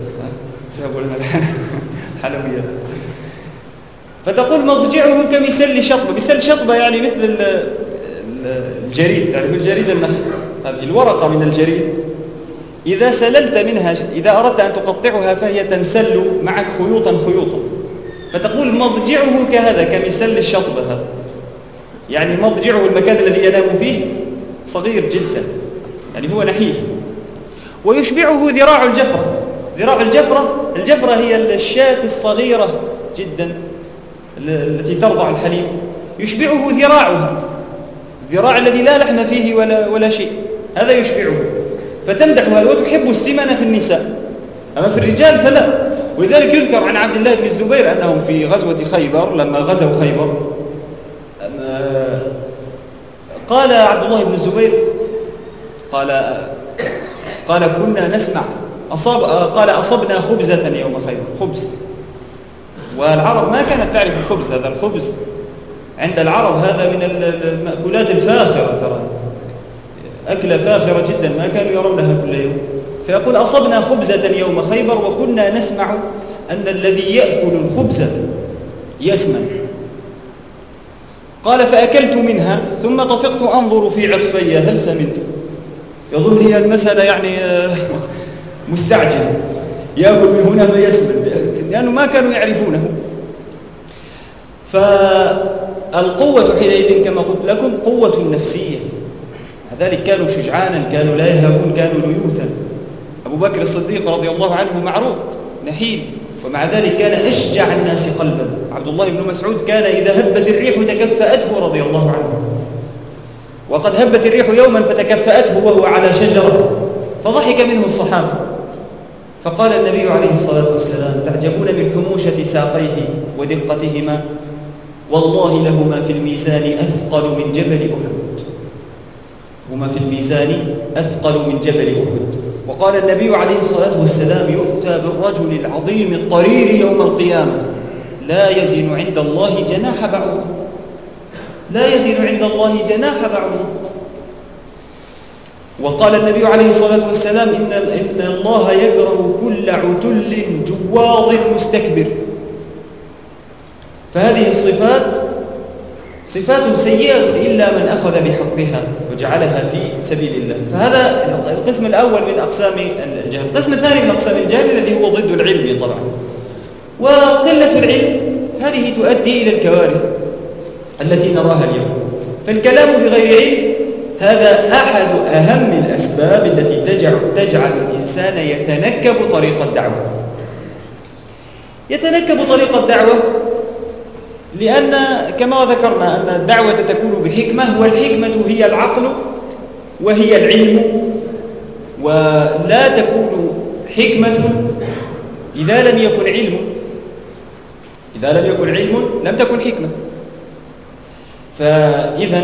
Speaker 1: الحلوية، فتقول مضجعه كمسل شطبة. مسل شطبة يعني مثل الجريد، يعني الجريد النخل، هذه الورقة من الجريد إذا سللت منها، إذا أردت أن تقطعها فهي تنسل معك خيوطا خيوطا. فتقول مضجعه كهذا كمسل الشطبة هذا، يعني مضجعه المكان الذي ينام فيه صغير جدا، يعني هو نحيف. ويشبعه ذراع الجفرة. ذراع الجفرة هي الشاة الصغيرة جدا التي ترضع الحليب، يشبعه ذراعها، الذراع الذي لا لحم فيه ولا شيء، هذا يشبعه. فتمدح هذا وتحب السمن في النساء، أما في الرجال فلا. ولذلك يذكر عن عبد الله بن الزبير أنهم في غزوة خيبر لما غزوا خيبر قال عبد الله بن الزبير قال كنا نسمع قال أصبنا خبزة يوم خيبر، خبز. والعرب ما كانت تعرف الخبز، هذا الخبز عند العرب هذا من المأكولات الفاخرة، ترى أكلة فاخرة جدا ما كانوا يرونها كل يوم. فيقول أصبنا خبزة يوم خيبر وكنا نسمع أن الذي يأكل الخبز يسمن. قال فأكلت منها ثم طفقت أنظر في عطفي هل سمنت. يظن هي المسألة يعني مستعجل، يأكل من هنا فيسمن، لأنه ما كانوا يعرفونه. فالقوة حينئذ كما قلت لكم قوة نفسية. ذلك كانوا شجعانا، كانوا لا يهابون، كانوا ليوثا. أبو بكر الصديق رضي الله عنه معروق نحيل، ومع ذلك كان أشجع الناس قلبا. عبد الله بن مسعود كان إذا هبت الريح تكفأته رضي الله عنه، وقد هبت الريح يوما فتكفأته وهو على شجرة فضحك منه الصحابة، فقال النبي عليه الصلاة والسلام: تعجبون من حموشة ساقيه ودقتهما، والله لهما في الميزان أثقل من جبل أحد. هما في الميزان أثقل من جبل أحد. وقال النبي عليه الصلاة والسلام: يؤتى بالرجل العظيم الطرير يوم القيامة لا يزن عند الله جناح بعوضة، لا يزن عند الله جناح بعوضة. وقال النبي عليه الصلاة والسلام: إن الله يكره كل عتل جواظ مستكبر. فهذه الصفات صفات سيئة إلا من أخذ بحقها وجعلها في سبيل الله. فهذا القسم الأول من أقسام الجهل. القسم الثاني من أقسام الجهل الذي هو ضد العلم طبعا، وقلة العلم هذه تؤدي إلى الكوارث التي نراها اليوم. فالكلام بغير علم هذا أحد أهم الأسباب التي تجعل الإنسان يتنكب طريق الدعوة. يتنكب طريق الدعوة لأن كما ذكرنا أن الدعوة تكون بحكمة، والحكمة هي العقل وهي العلم، ولا تكون حكمة إذا لم يكن علم. إذا لم يكن علم لم تكن حكمة. فإذا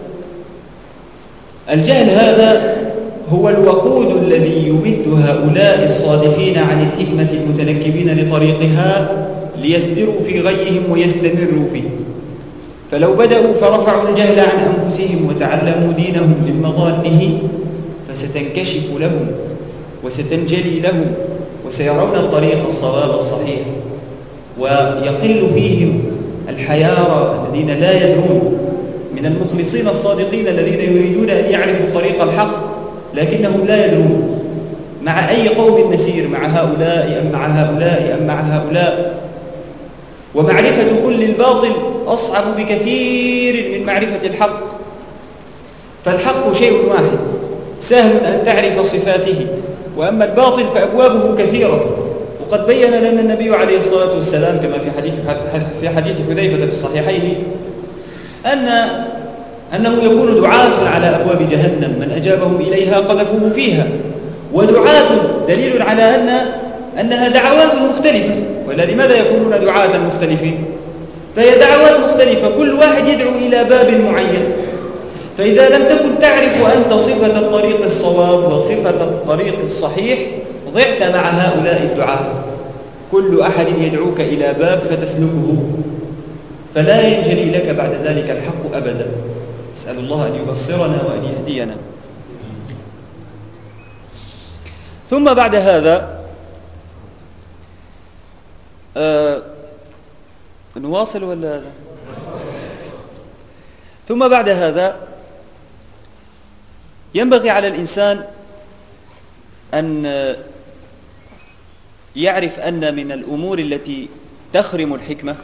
Speaker 1: الجهل هذا هو الوقود الذي يمد هؤلاء الصادفين عن الحكمة المتنكبين لطريقها ليسدروا في غيهم ويستمروا فيه. فلو بدأوا فرفعوا الجهل عن أنفسهم وتعلموا دينهم من مظانه فستنكشف لهم وستنجلي لهم وسيرون الطريق الصواب الصحيح، ويقل فيهم الحيارى الذين لا يدرون من المخلصين الصادقين الذين يريدون أن يعرفوا الطريق الحق لكنهم لا يدرون مع أي قوم نسير، مع هؤلاء أم مع هؤلاء أم مع هؤلاء. ومعرفة كل الباطل أصعب بكثير من معرفة الحق. فالحق شيء واحد سهل أن تعرف صفاته، وأما الباطل فأبوابه كثيرة. وقد بين لنا النبي عليه الصلاة والسلام كما في حديث حذيفة في الصحيحين أنه يكون دعاة على أبواب جهنم من أجابهم إليها قذفوه فيها، ودعاة دليل على أنها دعوات مختلفة. ولا لماذا يكونون دعاة مختلفين؟ فهي دعوات مختلفة، كل واحد يدعو إلى باب معين. فإذا لم تكن تعرف أنت صفة الطريق الصواب وصفة الطريق الصحيح ضعت مع هؤلاء الدعاة. كل أحد يدعوك إلى باب فتسلكه، فلا ينجلي لك بعد ذلك الحق أبدا. أسأل الله أن يبصرنا وأن يهدينا. ثم بعد هذا نواصل ولا؟ ثم بعد هذا ينبغي على الإنسان أن يعرف أن من الأمور التي تخرم الحكمة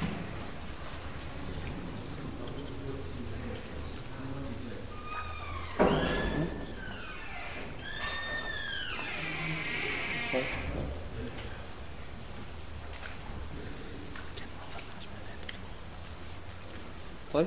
Speaker 1: طيب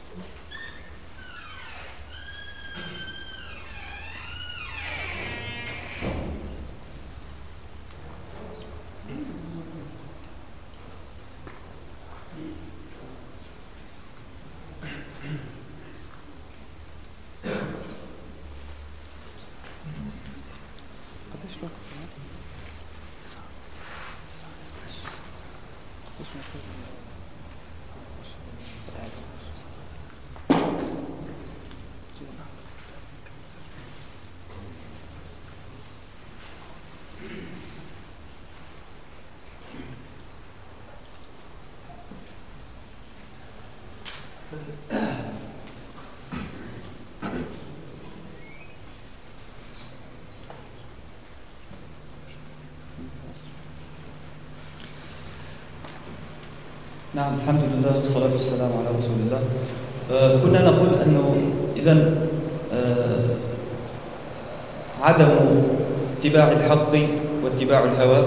Speaker 1: نعم، الحمد لله والصلاة والسلام على رسول الله. كنا نقول أنه إذن عدم اتباع الحق واتباع الهوى،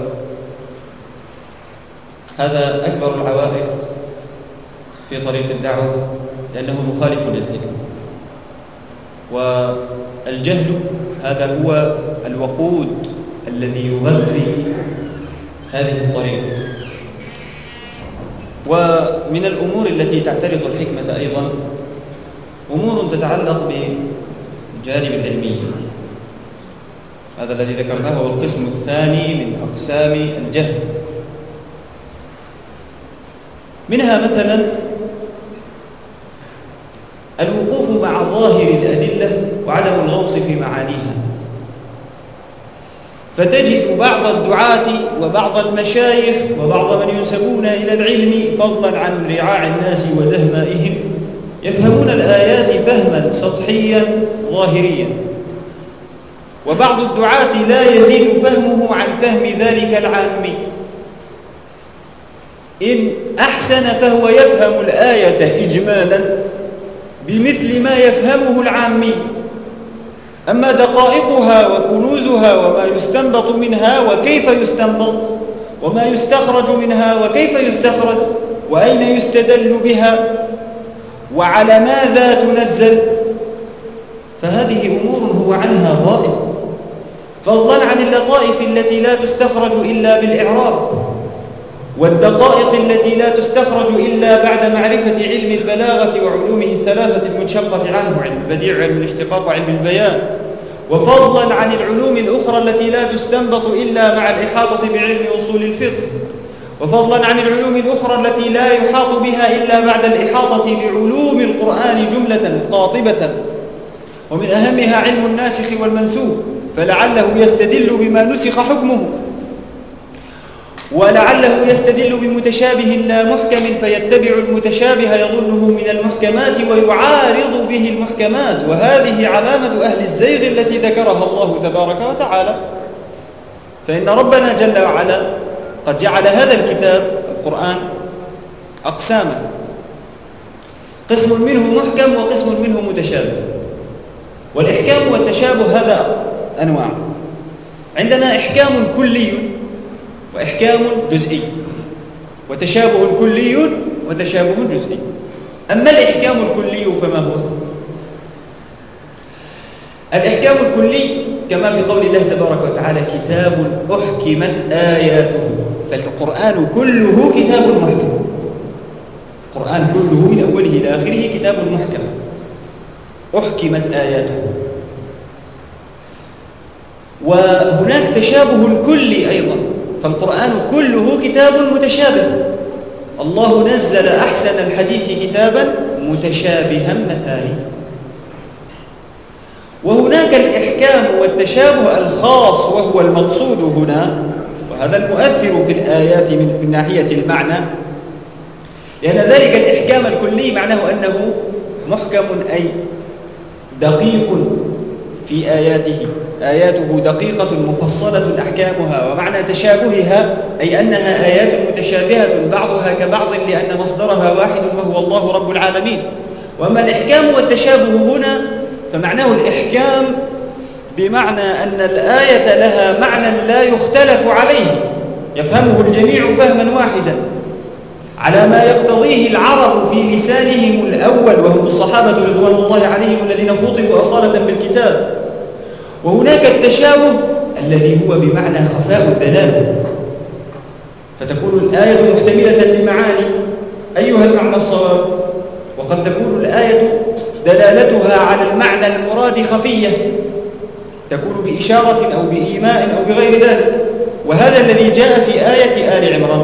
Speaker 1: هذا أكبر العوائق في طريق الدعوة، لأنه مخالف للحكمة. والجهل هذا هو الوقود الذي يغذي هذه الطريق. ومن الأمور التي تعترض الحكمة أيضا أمور تتعلق بالجانب العلمي، هذا الذي ذكرناه هو القسم الثاني من أقسام الجهل. منها مثلا الوقوف مع ظاهر الأدلة وعدم الغوص في معانيها، فتجد بعض الدعاة وبعض المشايخ وبعض من ينسبون إلى العلم فضلا عن رعاع الناس ودهمائهم يفهمون الآيات فهما سطحيا ظاهريا، وبعض الدعاة لا يزيد فهمه عن فهم ذلك العامي، إن أحسن فهو يفهم الآية إجمالا بمثل ما يفهمه العامي، أما دقائقها وكنوزها وما يستنبط منها وكيف يستنبط وما يستخرج منها وكيف يستخرج وأين يستدل بها وعلى ماذا تنزل، فهذه أمور هو عنها غائب، فضلا عن اللطائف التي لا تستخرج إلا بالإعراب، والدقائق التي لا تستخرج إلا بعد معرفة علم البلاغة وعلومه الثلاثة المنشقة عنه، علم البديع وعلم الاشتقاق وعلم البيان، وفضلا عن العلوم الأخرى التي لا تستنبط إلا مع الإحاطة بعلم أصول الفقه، وفضلا عن العلوم الأخرى التي لا يحاط بها إلا بعد الإحاطة بعلوم القرآن جملة قاطبة، ومن أهمها علم الناسخ والمنسوخ، فلعله يستدل بما نسخ حكمه، ولعله يستدل بمتشابه لا محكم فيتبع المتشابه يظنه من المحكمات ويعارض به المحكمات، وهذه علامة أهل الزيغ التي ذكرها الله تبارك وتعالى. فإن ربنا جل وعلا قد جعل هذا الكتاب القرآن أقساما، قسم منه محكم وقسم منه متشابه، والإحكام والتشابه هذا أنواع، عندنا إحكام كلي وإحكام جزئي، وتشابه كلي وتشابه جزئي. أما الإحكام الكلي فما هو؟ الإحكام الكلي كما في قول الله تبارك وتعالى كتاب أحكمت آياته، فالقرآن كله كتاب محكم، القرآن كله من أوله إلى آخره كتاب محكم أحكمت آياته. وهناك تشابه كلي أيضا، فالقرآن كله كتاب متشابه، الله نزل أحسن الحديث كتابا متشابها مثاني. وهناك الإحكام والتشابه الخاص وهو المقصود هنا، وهذا المؤثر في الآيات من ناحية المعنى، لأن ذلك الإحكام الكلي معناه أنه محكم أي دقيق في آياته، آياته دقيقة مفصلة أحكامها، ومعنى تشابهها أي أنها آيات متشابهة بعضها كبعض لأن مصدرها واحد وهو الله رب العالمين. وأما الإحكام والتشابه هنا فمعناه الإحكام بمعنى أن الآية لها معنى لا يختلف عليه، يفهمه الجميع فهما واحدا على ما يقتضيه العرب في لسانهم الأول وهم الصحابة رضوان الله عليهم الذين خطبوا أصالة بالكتاب. وهناك التشابه الذي هو بمعنى خفاء الدلالة، فتكون الآية محتملة لمعاني، أيها المعنى الصواب، وقد تكون الآية دلالتها على المعنى المراد خفية، تكون بإشارة أو بإيماء أو بغير ذلك، وهذا الذي جاء في آية آل عمران.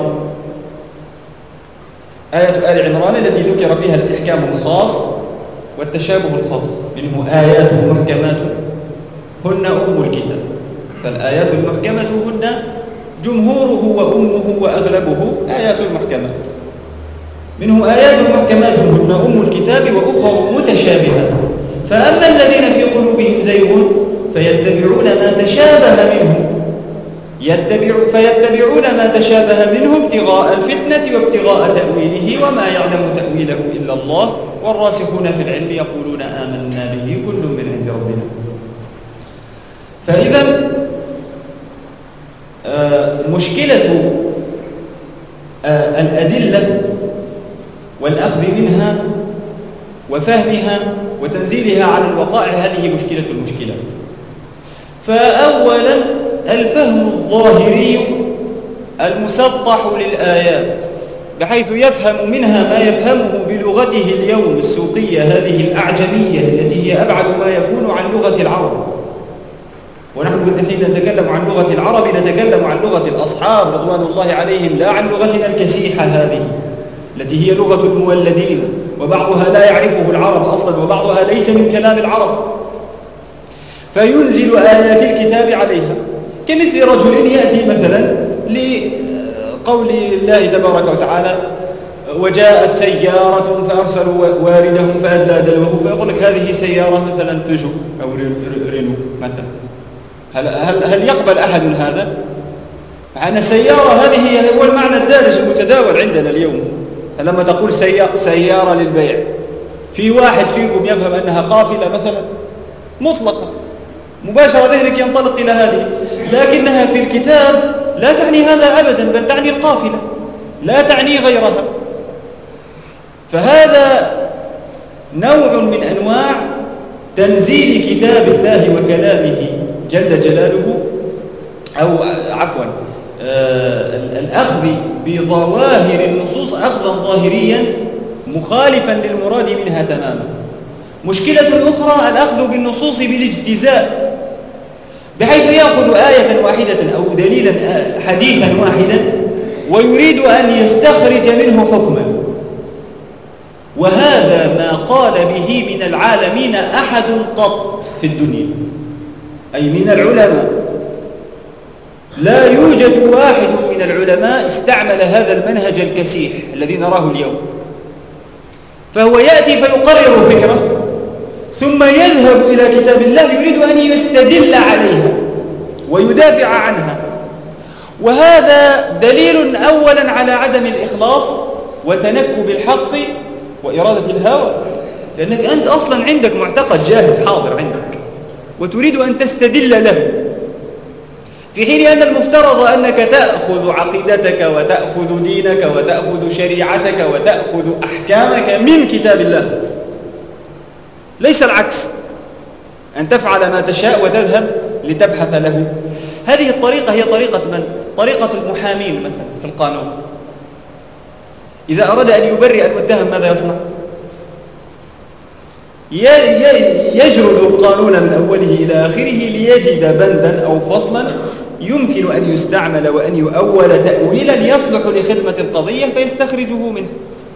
Speaker 1: آية آل عمران التي ذكر فيها الإحكام الخاص والتشابه الخاص، منه آيات محكمات هن أم الكتاب، فالآيات المحكمة هن جمهوره وأمه وأغلبه آيات المحكمات، منه آيات محكمات هن أم الكتاب وأخر متشابهات، فأما الذين في قلوبهم زيغ فيتبعون ما تشابه منه فيتبعون ما تشابه منه ابتغاء الفتنة وابتغاء تأويله وما يعلم تأويله إلا الله والراسخون في العلم يقولون آمنا به كل من عند ربنا. فإذا مشكلة الأدلة والأخذ منها وفهمها وتنزيلها على الوقائع هذه مشكلة المشكلات. فأولا الفهم الظاهري المسطح للآيات، بحيث يفهم منها ما يفهمه بلغته اليوم السوقية هذه الأعجمية التي هي أبعد ما يكون عن لغة العرب. ونحن حين نتكلم عن لغة العرب نتكلم عن لغة الأصحاب رضوان الله عليهم، لا عن لغتنا الكسيحة هذه التي هي لغة المولدين، وبعضها لا يعرفه العرب أصلا، وبعضها ليس من كلام العرب. فينزل آيات الكتاب عليها، كمثل رجل يأتي مثلا لقول الله تبارك وتعالى: وجاءت سيارة فأرسلوا واردهم فأدلى دلوه، فيقول لك هذه سيارة مثلا بيجو أو رينو مثلا. هل يقبل أحد هذا؟ أن السيارة هذه هو المعنى الدارج المتداول عندنا اليوم. لما تقول سيارة للبيع، في واحد فيكم يفهم أنها قافلة مثلا مطلقة، مباشرة ذهنك ينطلق إلى هذه، لكنها في الكتاب لا تعني هذا أبدا، بل تعني القافلة، لا تعني غيرها. فهذا نوع من أنواع تنزيل كتاب الله وكلامه جل جلاله، أو عفوا الأخذ بظواهر النصوص أخذا ظاهريا مخالفا للمراد منها تماما. مشكلة أخرى الأخذ بالنصوص بالاجتزاء، بحيث يأخذ آية واحدة أو دليلا حديثا واحدا ويريد أن يستخرج منه حكما، وهذا ما قال به من العالمين أحد قط في الدنيا، أي من العلماء. لا يوجد واحد من العلماء استعمل هذا المنهج الكسيح الذي نراه اليوم. فهو يأتي فيقرر فكرة ثم يذهب إلى كتاب الله يريد أن يستدل عليها ويدافع عنها، وهذا دليل أولا على عدم الإخلاص وتنكب الحق وإرادة الهوى، لأنك أنت أصلا عندك معتقد جاهز حاضر عندك وتريد أن تستدل له، في حين أن المفترض أنك تأخذ عقيدتك وتأخذ دينك وتأخذ شريعتك وتأخذ أحكامك من كتاب الله، ليس العكس، أن تفعل ما تشاء وتذهب لتبحث له. هذه الطريقة هي طريقة من؟ طريقة المحامين مثلا في القانون. إذا أراد أن يبرئ المتهم ماذا يصنع؟ يجرد القانون من أوله إلى آخره ليجد بندا أو فصلا يمكن أن يستعمل وأن يؤول تأويلا يصلح لخدمة القضية فيستخرجه منه.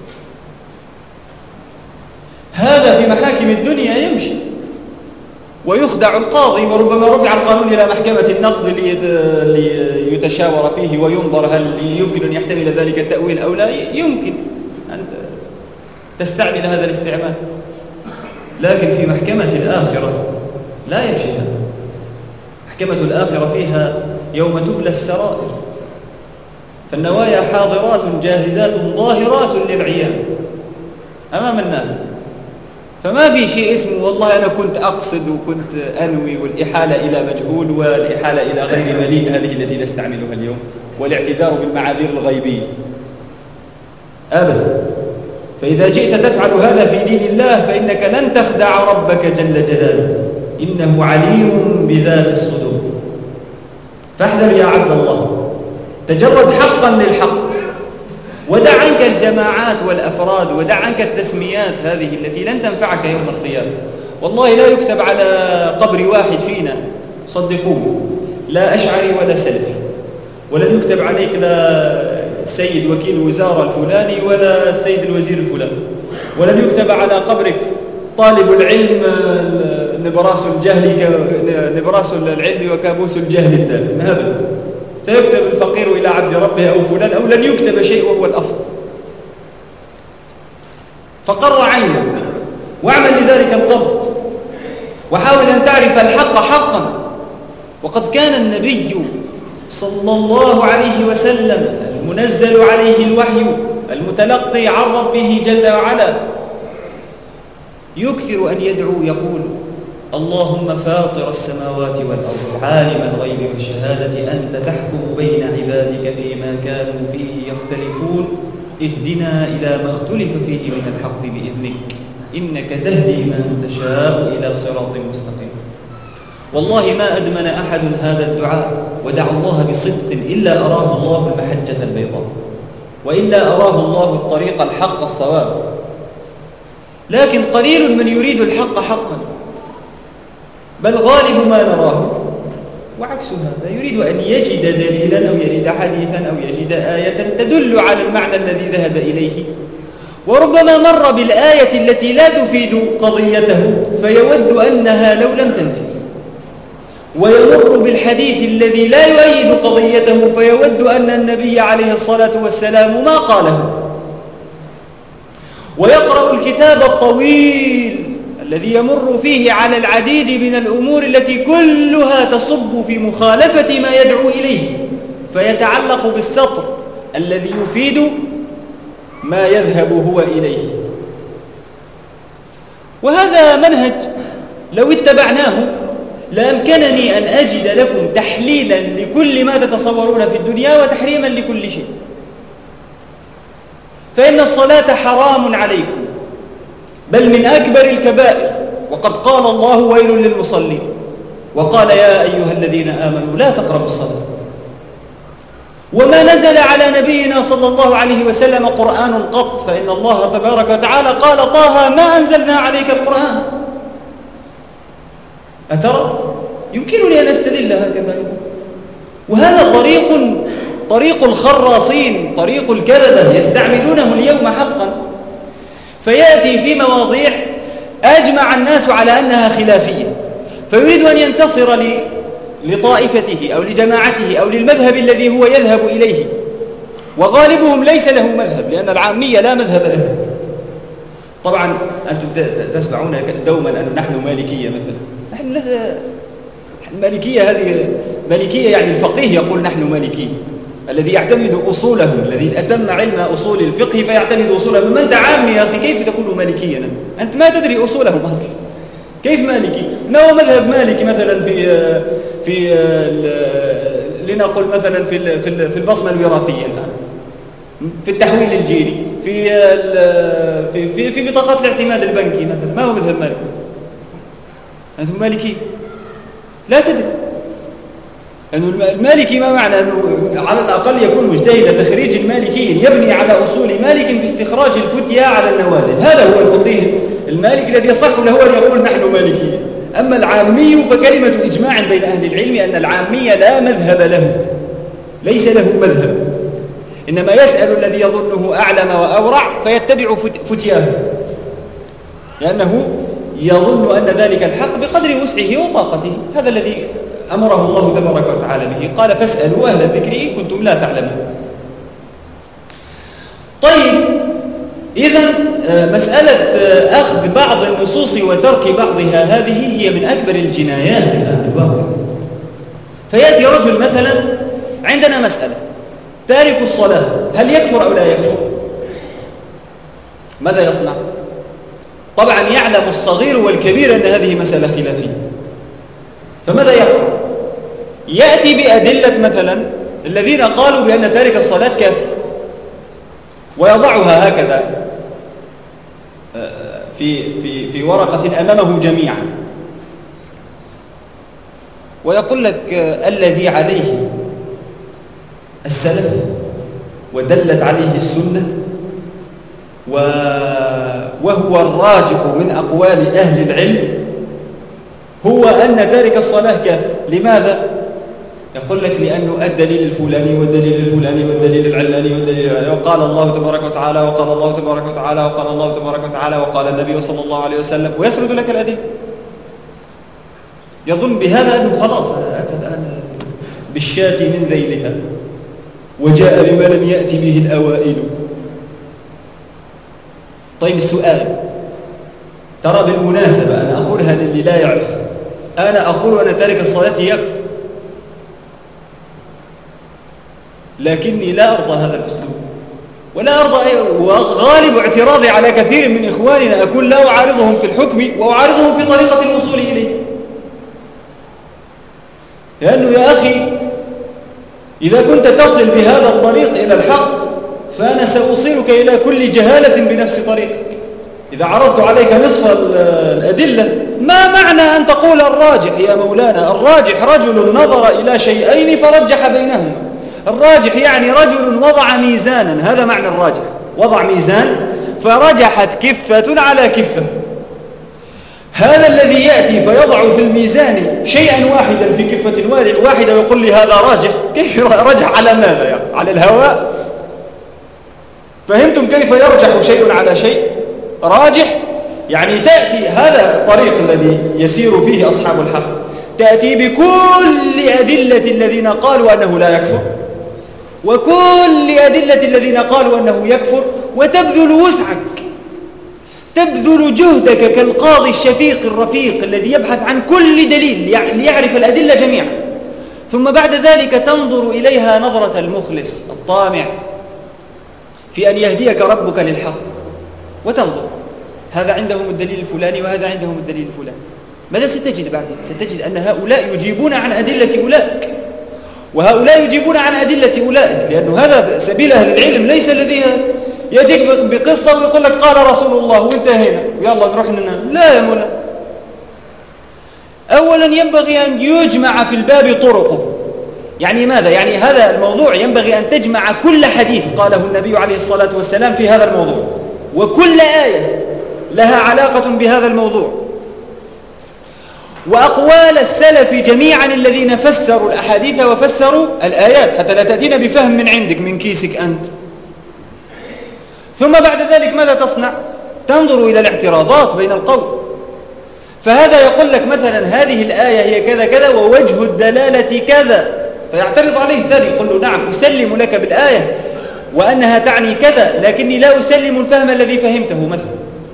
Speaker 1: هذا في محاكم الدنيا يمشي، ويخدع القاضي، وربما رفع القانون إلى محكمة النقد ليتشاور فيه وينظر هل يمكن أن يحتمل ذلك التأويل أو لا. يمكن أن تستعمل هذا الاستعمال، لكن في محكمة الآخرة لا يمشي هذا. محكمة الآخرة فيها يوم تبلى السرائر، فالنوايا حاضرات جاهزات ظاهرات للعيان أمام الناس، فما في شيء اسمه والله أنا كنت أقصد وكنت أنوي، والإحالة إلى مجهول والإحالة إلى غير مليء هذه التي نستعملها اليوم، والاعتذار بالمعاذير الغيبية أبدا. فإذا جئت تفعل هذا في دين الله فإنك لن تخدع ربك جل جلاله، إنه عليم بذات الصدور. فاحذر يا عبد الله، تجرد حقا للحق، ودع عنك الجماعات والأفراد، ودع عنك التسميات هذه التي لن تنفعك يوم القيامة. والله لا يكتب على قبر واحد فينا صدقوه لا أشعري ولا سلفي، ولن يكتب عليك لا السيد وكيل الوزارة الفلاني ولا السيد الوزير الفلاني، ولن يكتب على قبرك طالب العلم نبراس العلم وكابوس الجهل الدائم أبدا. سيكتب الفقير إلى عبد ربه أو فلان، أو لن يكتب شيء وهو الأفضل. فقر عينك واعمل لذلك القبر، وحاول أن تعرف الحق حقا. وقد كان النبي صلى الله عليه وسلم المنزل عليه الوحي المتلقي عن ربه جل وعلا يكثر أن يدعو يقول اللهم فاطر السماوات والأرض عالم الغيب والشهادة أنت تحكم بين عبادك فيما كانوا فيه يختلفون اهدنا إلى ما اختلف فيه من الحق بإذنك إنك تهدي من تشاء إلى صراط مستقيم. والله ما أدمن أحد هذا الدعاء ودعا الله بصدق إلا أراه الله المحجة البيضاء، وإلا أراه الله الطريق الحق الصواب. لكن قليل من يريد الحق حقا، بل غالب ما نراه وعكس هذا، يريد أن يجد دليلا أو يجد حديثا أو يجد آية تدل على المعنى الذي ذهب إليه، وربما مر بالآية التي لا تفيد قضيته فيود أنها لو لم تنزل، ويمر بالحديث الذي لا يؤيد قضيته فيود أن النبي عليه الصلاة والسلام ما قاله، ويقرأ الكتاب الطويل الذي يمر فيه على العديد من الأمور التي كلها تصب في مخالفة ما يدعو إليه، فيتعلق بالسطر الذي يفيد ما يذهب هو إليه. وهذا منهج لو اتبعناه لأمكنني أن أجد لكم تحليلا لكل ما تتصورون في الدنيا وتحريما لكل شيء. فإن الصلاة حرام عليكم، بل من أكبر الكبائر، وقد قال الله ويل للمصلين، وقال يا أيها الذين آمنوا لا تقربوا الصلاة. وما نزل على نبينا صلى الله عليه وسلم قرآن قط، فإن الله تبارك وتعالى قال طه ما أنزلنا عليك القرآن. أترى؟ يمكنني أن أستدل هكذا، وهذا طريق الخراصين، طريق الكذبة يستعملونه اليوم حقا، فيأتي في مواضيع أجمع الناس على أنها خلافية، فيريد أن ينتصر لطائفته أو لجماعته أو للمذهب الذي هو يذهب إليه، وغالبهم ليس له مذهب، لأن العامية لا مذهب له. طبعا أنتم تسمعون دوما أن نحن مالكية مثلا، نحن المالكية هذه مالكية يعني الفقيه يقول نحن مالكية، الذي يعتمد أصوله، الذي أتم علم أصول الفقه فيعتمد أصوله. من أنت عامي يا أخي، كيف تكون مالكيا؟ أنت ما تدري أصولهم أصلا، كيف مالكي؟ ما هو مذهب مالكي مثلا في لنقل مثلا في البصمة الوراثية الآن، في التحويل الجيني، في بطاقات الاعتماد البنكي مثلا، ما هو مذهب مالكي؟ أنتم مالكي لا تدري. أنه المالكي ما معنى أنه على الأقل يكون مجتهدا تخريج مالكي يبني على أصول مالك في استخراج الفتيا على النوازل. هذا هو الفقيه المالكي الذي يصح له أن يقول نحن مالكي. أما العامي فكلمة إجماع بين أهل العلم أن العامي لا مذهب له، ليس له مذهب، إنما يسأل الذي يظنه أعلم وأورع فيتبع فتياه، لأنه يظن أن ذلك الحق بقدر وسعه وطاقته. هذا الذي أمره الله تبارك وتعالى به، قال فاسألوا أهل الذكر إن كنتم لا تعلمون. طيب، إذن مسألة أخذ بعض النصوص وترك بعضها هذه هي من أكبر الجنايات الآن الواقع. فيأتي رجل مثلا، عندنا مسألة تارك الصلاة هل يكفر أو لا يكفر؟ ماذا يصنع؟ طبعا يعلم الصغير والكبير أن هذه مسألة خلافية، فماذا يفعل؟ يأتي بأدلة مثلا الذين قالوا بأن تارك الصلاة كافر، ويضعها هكذا في ورقة أمامه جميعا، ويقول لك الذي عليه السلف ودلت عليه السنة وهو الراجح من أقوال أهل العلم هو أن تارك الصلاة كافر. لماذا؟ يقول لك لأنه الدليل الفلاني والدليل الفلاني والدليل العلاني والدليل العلاني، وقال الله تبارك وتعالى وقال الله تبارك وتعالى وقال الله تبارك وتعالى وقال النبي صلى الله عليه وسلم، ويسرد لك الأدلة. يظن بهذا أنه خلاص أتى الآن بالشاة من ذيلها وجاء بما لم يأتي به الأوائل. طيب السؤال، ترى بالمناسبة أنا أقولها للي لا يعرف، أنا أقول أن تارك الصلاة يكفر، لكني لا أرضى هذا الأسلوب. ولا أرضى وغالب اعتراضي على كثير من إخواننا أكون لا أعارضهم في الحكم وأعارضهم في طريقة الوصول إليه. لأنه يا أخي إذا كنت تصل بهذا الطريق إلى الحق فأنا سأوصلك إلى كل جهالة بنفس طريقك. إذا عرضت عليك نصف الأدلة ما معنى أن تقول الراجح يا مولانا؟ الراجح رجل نظر إلى شيئين فرجح بينهما. الراجح يعني رجل وضع ميزانا، هذا معنى الراجح، وضع ميزان فرجحت كفة على كفة. هذا الذي يأتي فيضع في الميزان شيئا واحدا في كفة واحدة ويقول لي هذا راجح، كيف رجح على ماذا يعني؟ على الهواء؟ فهمتم كيف يرجح شيء على شيء؟ راجح يعني تأتي، هذا الطريق الذي يسير فيه أصحاب الحق، تأتي بكل أدلة الذين قالوا أنه لا يكفر وكل أدلة الذين قالوا أنه يكفر، وتبذل وسعك، تبذل جهدك كالقاضي الشفيق الرفيق الذي يبحث عن كل دليل ليعرف الأدلة جميعا، ثم بعد ذلك تنظر إليها نظرة المخلص الطامع في أن يهديك ربك للحق، وتنظر هذا عندهم الدليل الفلاني وهذا عندهم الدليل الفلاني. ماذا ستجد بعدين؟ ستجد أن هؤلاء يجيبون عن أدلة أولئك وهؤلاء يجيبون عن أدلة أولئك، لأنه هذا سبيل أهل العلم، ليس الذي يأتيك بقصة ويقول لك قال رسول الله وانتهينا يلا نروح ننام. لا يا مولانا، أولا ينبغي أن يجمع في الباب طرقه. يعني ماذا؟ يعني هذا الموضوع ينبغي أن تجمع كل حديث قاله النبي عليه الصلاة والسلام في هذا الموضوع، وكل آية لها علاقة بهذا الموضوع، وأقوال السلف جميعا الذين فسروا الأحاديث وفسروا الآيات، حتى لا تأتينا بفهم من عندك من كيسك أنت. ثم بعد ذلك ماذا تصنع؟ تنظر إلى الاعتراضات بين القول، فهذا يقول لك مثلا هذه الآية هي كذا كذا ووجه الدلالة كذا، فيعترض عليه الثاني يقول له نعم أسلم لك بالآية وأنها تعني كذا، لكني لا أسلم الفهم الذي فهمته مثلا.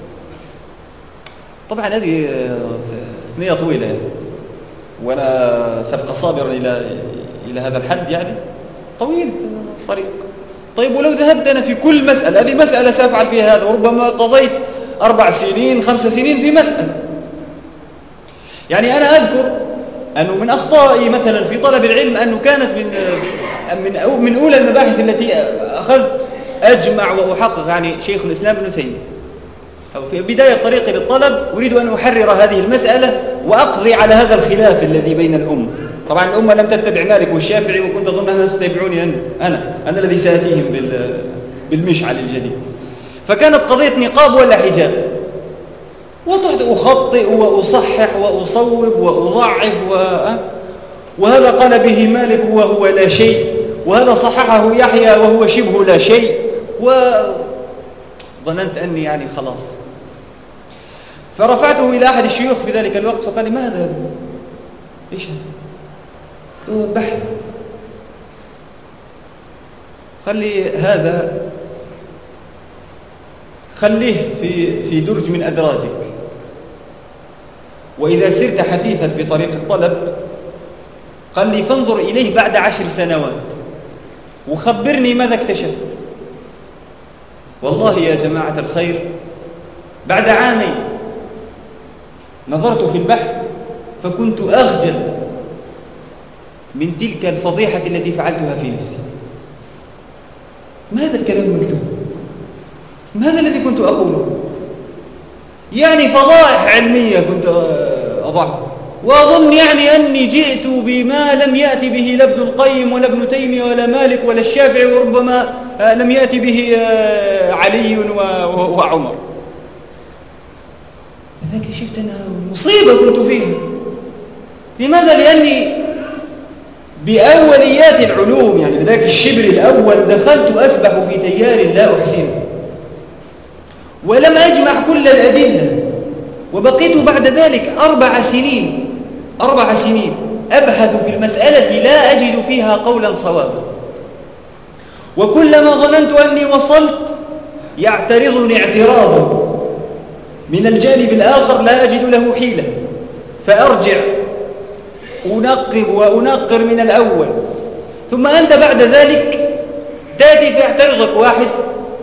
Speaker 1: طبعا هذه ثنية طويلة يعني، وأنا سبق صابرا إلى هذا الحد يعني، طويل الطريق. طيب ولو ذهبت أنا في كل مسألة، هذه مسألة سأفعل فيها هذا، وربما قضيت 4 سنين 5 سنين في مسألة. يعني أنا أذكر أنه من أخطائي مثلا في طلب العلم أنه كانت من أولى المباحث التي أخذت أجمع وأحقق يعني شيخ الإسلام ابن تيمية، أو في بداية طريقي للطلب أريد أن أحرر هذه المسألة وأقضي على هذا الخلاف الذي بين الأمة. طبعا الأمة لم تتبع مالك والشافعي، وكنت أظن أنها ستتبعوني أنا الذي سأتيهم بالمشعل الجديد. فكانت قضية نقاب ولا حجاب، وطحت أخطئ وأصحح وأصوب وأضعف وهذا قال به مالك وهو لا شيء، وهذا صححه يحيى وهو شبه لا شيء، وظننت أني يعني خلاص. فرفعته إلى أحد الشيوخ في ذلك الوقت فقال لي ما هذا؟ إيش هذا؟ بحث. خليه في درج من أدراجك، وإذا سرت حثيثا في طريق الطلب قال لي فانظر إليه بعد 10 سنوات وخبرني ماذا اكتشفت. والله يا جماعة الخير بعد 2 عام نظرت في البحث فكنت أخجل من تلك الفضيحة التي فعلتها في نفسي. ماذا الكلام مكتوب؟ ماذا الذي كنت أقوله؟ يعني فضائح علمية كنت أضعها، وأظن يعني أني جئت بما لم يأتي به لا ابن القيم ولا ابن تيمية ولا مالك ولا الشافعي، وربما لم يأتي به علي وعمر. لذلك شفت أنها مصيبة كنت فيها. لماذا؟ لأني بأوليات العلوم يعني بذاك الشبر الأول دخلت أسبح في تيار لا أحسنه، ولم أجمع كل الأدلة، وبقيت بعد ذلك 4 سنين أبحث في المسألة لا أجد فيها قولا صوابا، وكلما ظننت أني وصلت يعترضني اعتراض من الجانب الآخر لا أجد له حيلة، فأرجع أنقب وأنقر من الأول. ثم أنت بعد ذلك تأتي فيعترضك واحد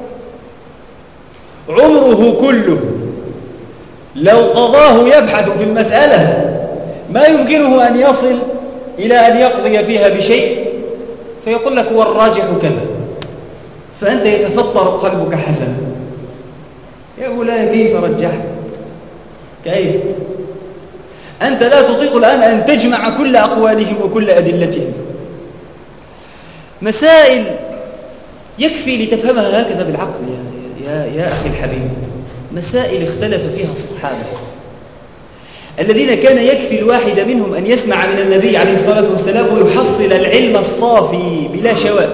Speaker 2: عمره كله لو قضاه يبحث في المسألة ما يمكنه أن يصل إلى أن يقضي فيها بشيء، فيقول لك هو الراجح كذا، فأنت يتفطر قلبك حسنا، يا مولاي كيف رجحت؟ كيف؟ أنت لا تطيق الآن أن تجمع كل أقوالهم وكل أدلتهم. مسائل يكفي لتفهمها هكذا بالعقل يا أخي الحبيب. مسائل اختلف فيها الصحابة الذين كان يكفي الواحد منهم أن يسمع من النبي عليه الصلاة والسلام ويحصل العلم الصافي بلا شواء،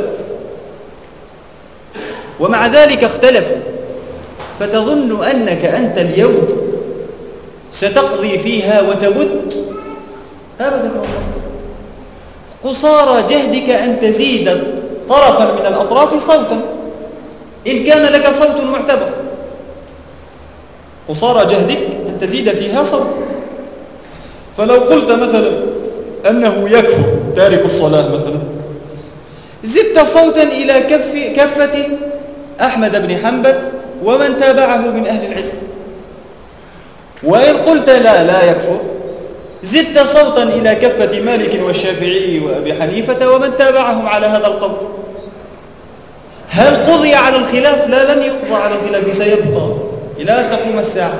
Speaker 2: ومع ذلك اختلفوا. فتظن أنك أنت اليوم ستقضي فيها وتبت؟ أبدا والله. قصارى جهدك أن تزيد طرفا من الأطراف صوتا إن كان لك صوت معتبر، قصارى جهدك أن تزيد فيها صوتا. فلو قلت مثلا أنه يكفر تارك الصلاة مثلا، زدت صوتا إلى كفة أحمد بن حنبل ومن تابعه من أهل العلم. وإن قلت لا يكفر، زدت صوتا إلى كفة مالك والشافعي وأبي حنيفة ومن تابعهم على هذا القول. هل قضي على الخلاف؟ لا، لن يقضى على الخلاف، سيبقى إلى أن تقوم الساعة.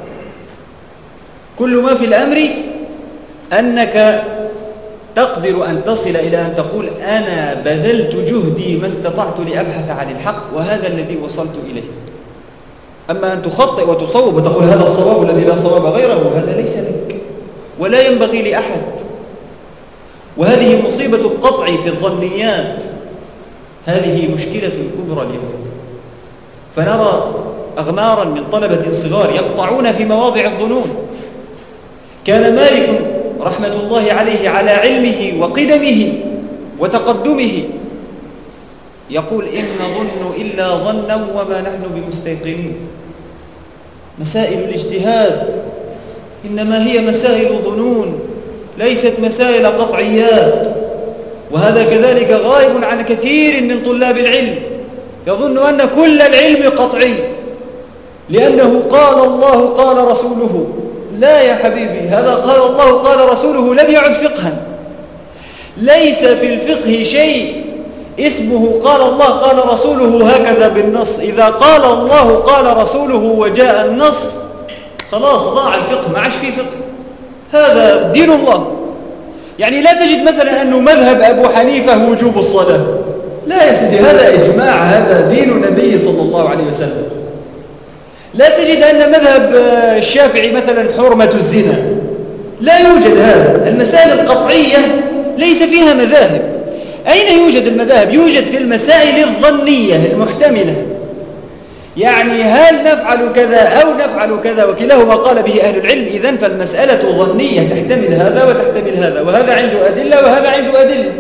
Speaker 2: كل ما في الأمر أنك تقدر أن تصل إلى أن تقول أنا بذلت جهدي ما استطعت لأبحث عن الحق وهذا الذي وصلت إليه. أما أن تخطئ وتصوب وتقول هذا الصواب الذي لا صواب غيره، هذا ليس لك ولا ينبغي لأحد. وهذه مصيبة القطع في الظنيات، هذه مشكلة كبرى اليوم. فنرى أغمارا من طلبة صغار يقطعون في مواضع الظنون. كان مالك رحمة الله عليه على علمه وقدمه وتقدمه يقول إن نظن إلا ظنا وما نحن بمستيقنين. مسائل الاجتهاد إنما هي مسائل ظنون، ليست مسائل قطعيات. وهذا كذلك غائب عن كثير من طلاب العلم، يظن أن كل العلم قطعي لأنه قال الله قال رسوله. لا يا حبيبي، هذا قال الله قال رسوله لم يعد فقها. ليس في الفقه شيء اسمه قال الله قال رسوله هكذا بالنص. إذا قال الله قال رسوله وجاء النص خلاص ضاع الفقه، ما عادش فيه فقه. هذا دين الله. يعني لا تجد مثلا أنه مذهب أبو حنيفة وجوب الصلاة، لا يا سيدي، هذا إجماع، هذا دين النبي صلى الله عليه وسلم. لا تجد أن مذهب الشافعي مثلا حرمة الزنا، لا يوجد هذا. المسائل القطعية ليس فيها مذاهب. أين يوجد المذاهب؟ يوجد في المسائل الظنية المحتملة، يعني هل نفعل كذا أو نفعل كذا وكلاهما قال به أهل العلم، إذن فالمسألة ظنية تحتمل هذا وتحتمل هذا، وهذا عنده أدلة وهذا عنده أدلة.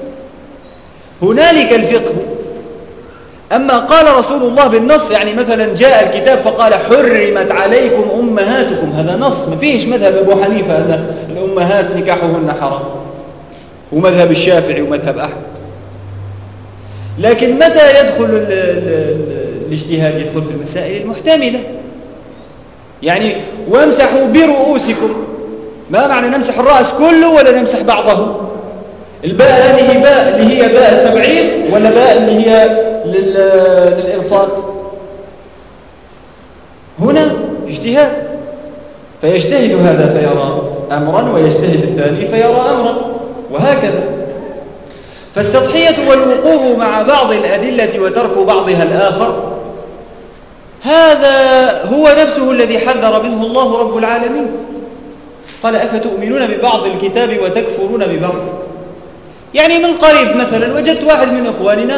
Speaker 2: هنالك الفقه. أما قال رسول الله بالنص، يعني مثلا جاء الكتاب فقال حرمت عليكم أمهاتكم، هذا نص، ما فيش مذهب أبو حنيفة أن الأمهات نكاحهن حرام، ومذهب الشافعي ومذهب أحمد. لكن متى يدخل الاجتهاد؟ يدخل في المسائل المحتملة. يعني وامسحوا برؤوسكم، ما معنى نمسح الرأس كله ولا نمسح بعضه؟ الباء هذه باء اللي هي باء التبعيض ولا باء اللي هي للإلصاق؟ هنا اجتهاد، فيجتهد هذا فيرى أمرا ويجتهد الثاني فيرى أمرا، وهكذا. فالسطحية والوقوف مع بعض الأدلة وترك بعضها الآخر، هذا هو نفسه الذي حذر منه الله رب العالمين. قال أفتؤمنون ببعض الكتاب وتكفرون ببعض. يعني من قريب مثلا وجدت واحد من إخواننا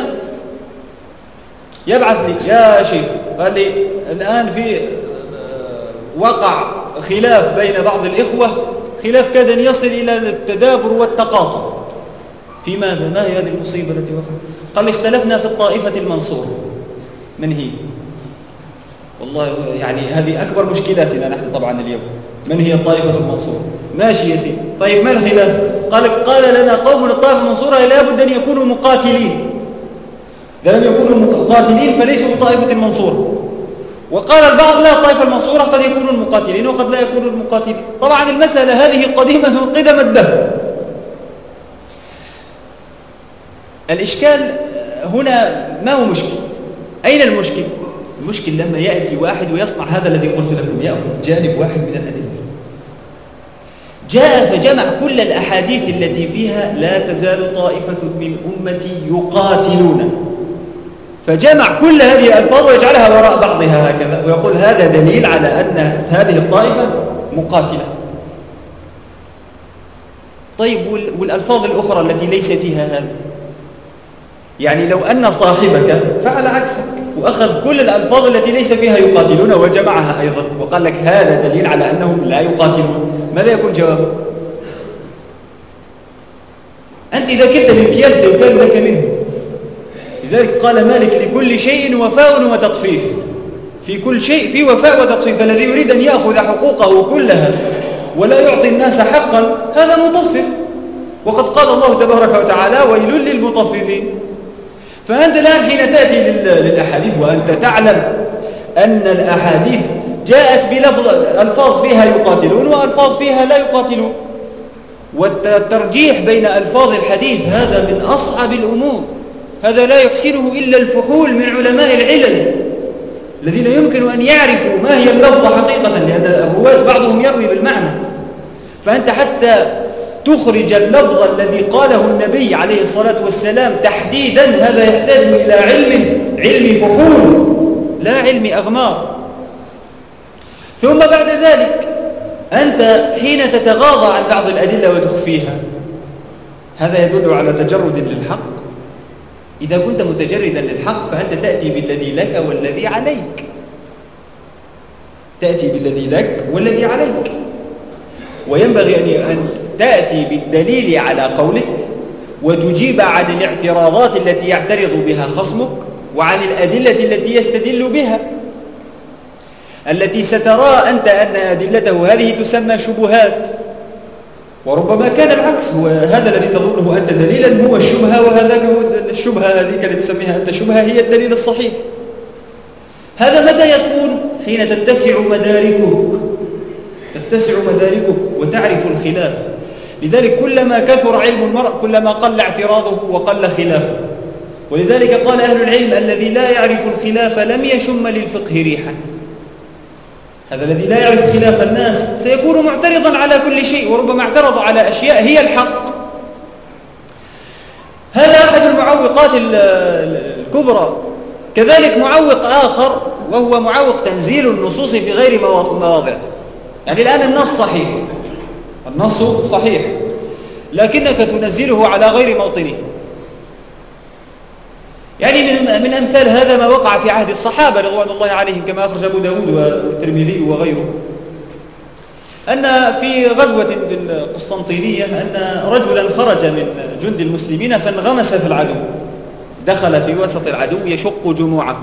Speaker 2: يبعث لي يا شيخ، قال لي الآن في وقع خلاف بين بعض الإخوة، خلاف كاد أن يصل إلى التدابر والتقاطع. في ماذا؟ ما هي هذه المصيبة التي وقعت؟ قال لي اختلفنا في الطائفة المنصورة. من هي؟ والله يعني هذه أكبر مشكلاتنا نحن طبعا اليوم. من هي الطائفة المنصورة؟ ماشي يا سيدي، طيب ما الخلاف؟ قال لنا قوم الطائفة المنصورة لا بد أن يكونوا مقاتلين، إذا لم يكونوا مقاتلين فليسوا بطائفة المنصورة. وقال البعض لا، الطائفة المنصورة قد يكونوا المقاتلين وقد لا يكونوا المقاتلين. طبعا المسألة هذه قديمة قدم الدهر. الإشكال هنا ما هو مشكل؟ أين المشكل؟ المشكل لما يأتي واحد ويصنع هذا الذي قلت لكم، يأخذ جانب واحد من الأدلة، جاء فجمع كل الأحاديث التي فيها لا تزال طائفة من أمتي يقاتلون، فجمع كل هذه الألفاظ ويجعلها وراء بعضها هكذا ويقول هذا دليل على أن هذه الطائفة مقاتلة. طيب والألفاظ الأخرى التي ليس فيها هذا؟ يعني لو أن صاحبك فعل عكسك وأخذ كل الألفاظ التي ليس فيها يقاتلون وجمعها أيضا وقال لك هذا دليل على أنهم لا يقاتلون، ماذا يكون جوابك؟ أنت إذا كنت بالمكيال سيكال لك منه. لذلك قال مالك لكل شيء وفاء وتطفيف، في كل شيء في وفاء وتطفيف، الذي يريد أن يأخذ حقوقه كلها ولا يعطي الناس حقا هذا مطفف، وقد قال الله تبارك وتعالى ويل للمطففين. فأنت الآن حين تأتي للأحاديث وأنت تعلم أن الأحاديث جاءت بلفظ ألفاظ فيها يقاتلون وألفاظ فيها لا يقاتلون، والترجيح بين ألفاظ الحديث هذا من أصعب الأمور، هذا لا يحسنه إلا الفحول من علماء العلل الذين يمكن أن يعرفوا ما هي اللفظة حقيقة، لأن الرواة بعضهم يروي بالمعنى. فأنت حتى تخرج اللفظ الذي قاله النبي عليه الصلاة والسلام تحديدا هذا يحتاج إلى علم فحول لا علم أغمار. ثم بعد ذلك أنت حين تتغاضى عن بعض الأدلة وتخفيها هذا يدل على تجرد للحق. إذا كنت متجردا للحق فأنت تأتي بالذي لك والذي عليك، تأتي بالذي لك والذي عليك، وينبغي أن تأتي بالدليل على قولك وتجيب عن الاعتراضات التي يعترض بها خصمك وعن الأدلة التي يستدل بها، التي سترى أنت أن أدلته هذه تسمى شبهات، وربما كان العكس، هو هذا الذي تظنه أنت دليلا هو الشبهة، وهذا هو الشبهة هذه التي تسميها أنت شبهة هي الدليل الصحيح. هذا متى يكون؟ حين تتسع مداركك وتعرف الخلاف. لذلك كلما كثر علم المرء كلما قل اعتراضه وقل خلافه. ولذلك قال أهل العلم الذي لا يعرف الخلاف لم يشم للفقه ريحا. هذا الذي لا يعرف خلاف الناس سيكون معترضا على كل شيء، وربما اعترض على أشياء هي الحق. هذا أحد المعوقات الكبرى. كذلك معوق آخر وهو معوق تنزيل النصوص في غير مواضع. يعني الآن النص صحيح لكنك تنزله على غير موطنه. يعني من أمثال هذا ما وقع في عهد الصحابة رضوان الله عليهم كما أخرج أبو داود والترمذي وغيره، أن في غزوة بالقسطنطينية أن رجلا خرج من جند المسلمين فانغمس في العدو، دخل في وسط العدو يشق جموعه،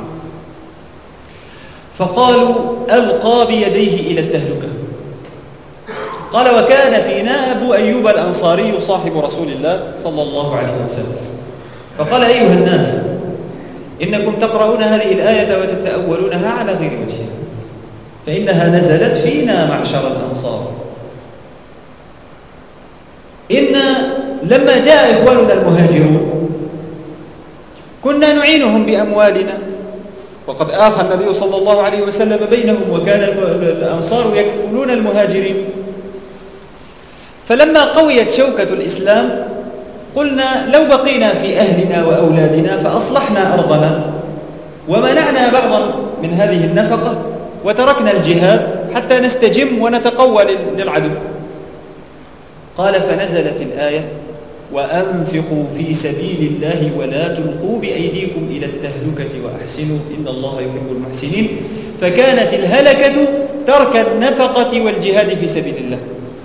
Speaker 2: فقالوا ألقى بيديه إلى التهلكة. قال وكان فينا أبو أيوب الأنصاري صاحب رسول الله صلى الله عليه وسلم، فقال أيها الناس إنكم تقرؤون هذه الآية وتتأولونها على غير وجهها، فإنها نزلت فينا معشر الأنصار. إن لما جاء إخواننا المهاجرون كنا نعينهم بأموالنا، وقد آخى النبي صلى الله عليه وسلم بينهم، وكان الأنصار يكفلون المهاجرين. فلما قويت شوكة الإسلام قلنا لو بقينا في أهلنا وأولادنا فأصلحنا أرضنا ومنعنا بعضا من هذه النفقة وتركنا الجهاد حتى نستجم ونتقوى للعدو. قال فنزلت الآية وأنفقوا في سبيل الله ولا تلقوا بأيديكم إلى التهلكة وأحسنوا إن الله يحب المحسنين. فكانت الهلكة ترك النفقة والجهاد في سبيل الله.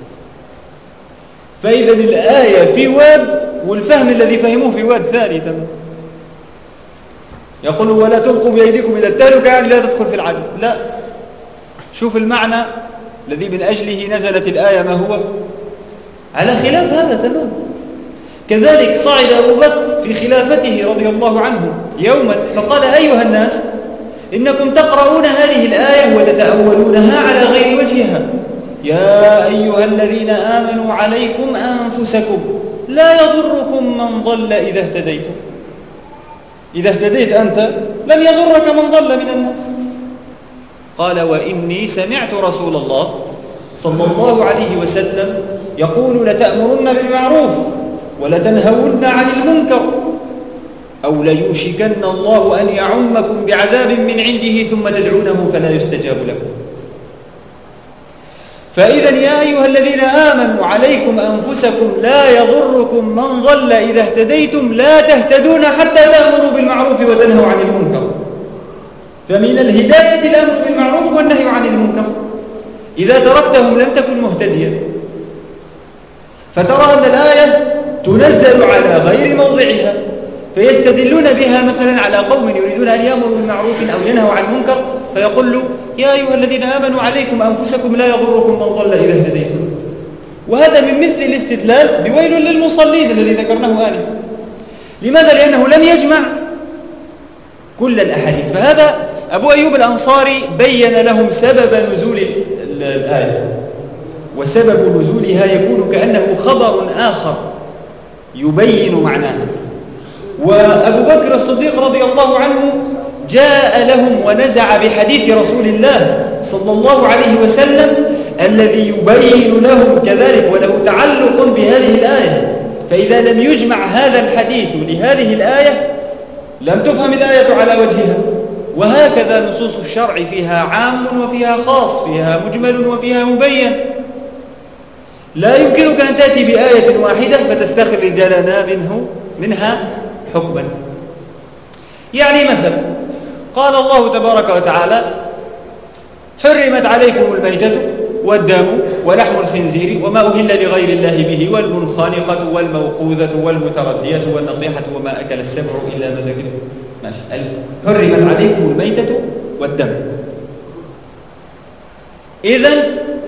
Speaker 2: فإذا الآية في واد والفهم الذي فهموه في واد ثاني تمام. يقول ولا تلقوا بأيديكم إلى التهلكة يعني لا تدخل في العدو، لا، شوف المعنى الذي من أجله نزلت الآية ما هو على خلاف هذا تمام. كذلك صعد أبو بكر في خلافته رضي الله عنه يوما فقال أيها الناس إنكم تقرؤون هذه الآية وتتأولونها على غير وجهها. يا أيها الذين آمنوا عليكم أنفسكم لا يضركم من ضل إذا اهتديتم. إذا اهتديت أنت لن يضرك من ضل من الناس. قال وإني سمعت رسول الله صلى الله عليه وسلم يقول لتأمرن بالمعروف ولتنهون عن المنكر أو ليوشكن الله أن يعمكم بعذاب من عنده ثم تدعونه فلا يستجاب لكم. فإذا يا أيها الذين آمنوا عليكم أنفسكم لا يضركم من ضل إذا اهتديتم لا تهتدون حتى تأمروا بالمعروف وتنهوا عن المنكر. فمن الهداية الأمر بالمعروف والنهي عن المنكر. إذا تركتهم لم تكن مهتديا. فترى أن الآية تنزل على غير موضعها فيستدلون بها مثلا على قوم يريدون أن يأمروا بالمعروف أو ينهوا عن المنكر فيقول له يا أيها الذين آمنوا عليكم أنفسكم لا يضركم من ضل إذا اهتديتم. وهذا من مثل الاستدلال بويل للمصلين الذي ذكرناه آنفا. لماذا؟ لأنه لم يجمع كل الأحاديث. فهذا أبو أيوب الأنصاري بين لهم سبب نزول الآية، وسبب نزولها يكون كأنه خبر آخر يبين معناها. وأبو بكر الصديق رضي الله عنه جاء لهم ونزع بحديث رسول الله صلى الله عليه وسلم الذي يبين لهم كذلك وله تعلق بهذه الآية. فإذا لم يجمع هذا الحديث لهذه الآية لم تفهم الآية على وجهها. وهكذا نصوص الشرع فيها عام وفيها خاص، فيها مجمل وفيها مبين. لا يمكنك أن تأتي بآية واحدة فتستخرج لنا منها حكما. يعني مثلا قال الله تبارك وتعالى حرمت عليكم الميتة والدم ولحم الخنزير وما أهل لغير الله به والمنخنقة والموقوذة والمتردية والنطيحة وما أكل السبع إلا ما ذكر. ماشي. حرمت عليكم الميتة والدم. إذن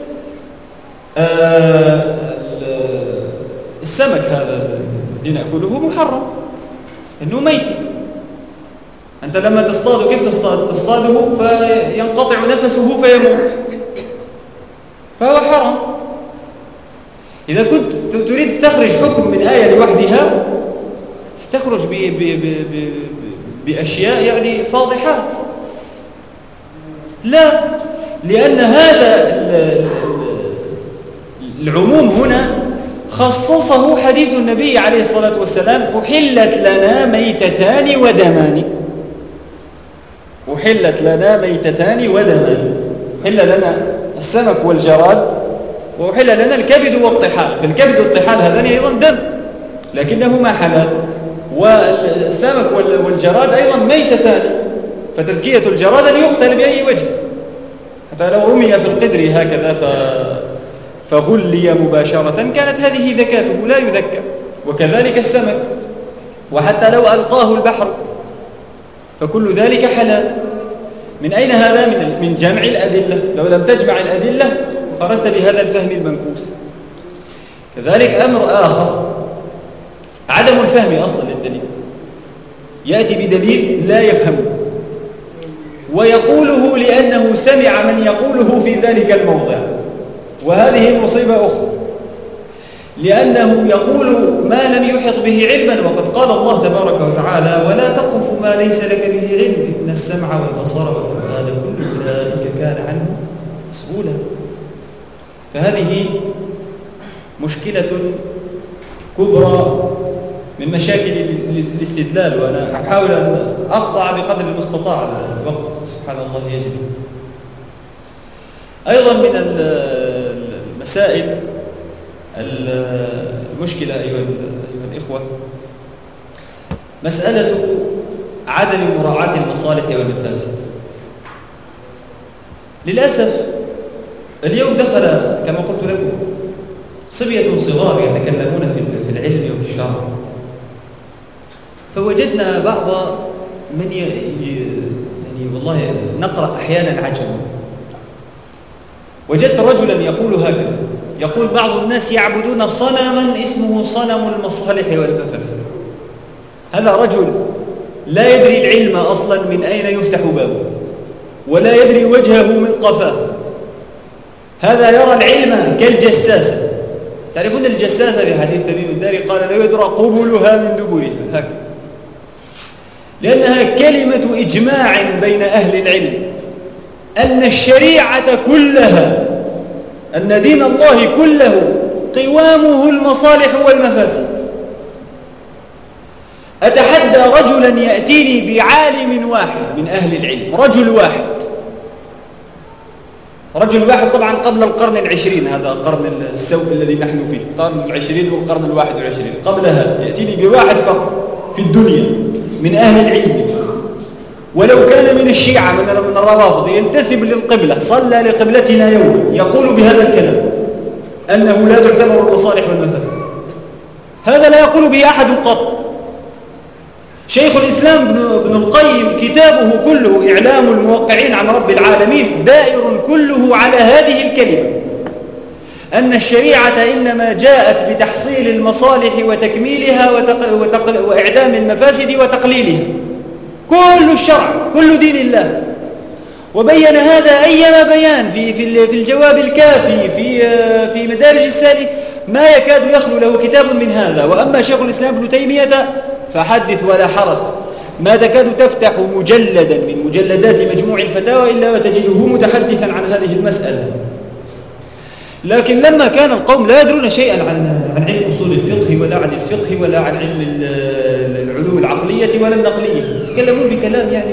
Speaker 2: السمك هذا الذي نأكله محرم إنه ميت. أنت لما تصطاده كيف تصطاده فينقطع نفسه فيموت، فهو حرام. إذا كنت تريد تخرج حكم من آية لوحدها ستخرج بأشياء يعني فاضحات. لا، لأن هذا العموم هنا خصصه حديث النبي عليه الصلاة والسلام أحلت لنا ميتتان ودمان. أحلت لنا ميتتان ودمان. أحل لنا السمك والجراد وأحل لنا الكبد والطحال. فالكبد والطحال هذان أيضا دم لكنهما حلال، والسمك والجراد أيضا ميتتان. فتذكية الجراد أن يقتل بأي وجه، حتى لو رمي في القدر هكذا فغلي مباشرة كانت هذه ذكاته لا يذكى. وكذلك السمك، وحتى لو ألقاه البحر فكل ذلك حلال. من أين هذا؟ من جمع الأدلة. لو لم تجمع الأدلة خرجت بهذا الفهم المنكوس. كذلك أمر آخر عدم الفهم أصلا للدليل. يأتي بدليل لا يفهمه ويقوله لأنه سمع من يقوله في ذلك الموضع، وهذه مصيبة أخرى، لأنه يقول ما لم يحط به علما. وقد قال الله تبارك وتعالى ولا تقف ما ليس لك به علم إن السمع والبصر والفؤاد كل أولئك كان عنه مسؤولا. فهذه مشكلة كبرى من مشاكل الاستدلال، وأنا أحاول أن أقطع بقدر المستطاع. الوقت سبحان الله يجري. أيضا من المسائل المشكلة أيها الإخوة مسألة عدم مراعاة المصالح والمفاسد. للأسف اليوم دخل كما قلت لكم صبية صغار يتكلمون في العلم وفي الشرع، فوجدنا بعض من يعني والله نقرأ أحيانا عجبا. وجدت رجلا يقول هكذا، يقول بعض الناس يعبدون صنما اسمه صنم المصالح والمفاسد. هذا رجل لا يدري العلم أصلا من أين يفتح بابه، ولا يدري وجهه من قفاه. هذا يرى العلم كالجساسة. تعرفون الجساسة في حديث تميم الداري قال لا يدرى قبلها من دبرها، هكذا، لأنها كلمة إجماع بين أهل العلم أن الشريعة كلها، أن دين الله كله قوامه المصالح والمفاسد. أتحدى رجلا يأتيني بعالم واحد من أهل العلم، رجل واحد طبعا قبل القرن العشرين، هذا قرن السوء الذي نحن فيه، القرن العشرين والقرن الواحد والعشرين، قبلها يأتيني بواحد فقط في الدنيا من أهل العلم، ولو كان من الشيعة من الروافض ينتسب للقبلة، صلى لقبلتنا يوما، يقول بهذا الكلام أنه لا تعتبر المصالح والمفاسد. هذا لا يقول به أحد قط. شيخ الإسلام ابن القيم كتابه كله إعلام الموقعين عن رب العالمين دائر كله على هذه الكلمة، أن الشريعة إنما جاءت بتحصيل المصالح وتكميلها وإعدام المفاسد وتقليلها، كل الشرع كل دين الله. وبين هذا أيما بيان في الجواب الكافي في مدارج السالك، ما يكاد يخلو له كتاب من هذا. وأما شيخ الإسلام ابن تيمية فحدث ولا حرج، ما تكاد تفتح مجلدا من مجلدات مجموع الفتاوى إلا وتجده متحدثا عن هذه المسألة. لكن لما كان القوم لا يدرون شيئا عن علم أصول الفقه ولا عن الفقه ولا عن علم العلوم العقلية ولا النقلية، يتكلمون بكلام يعني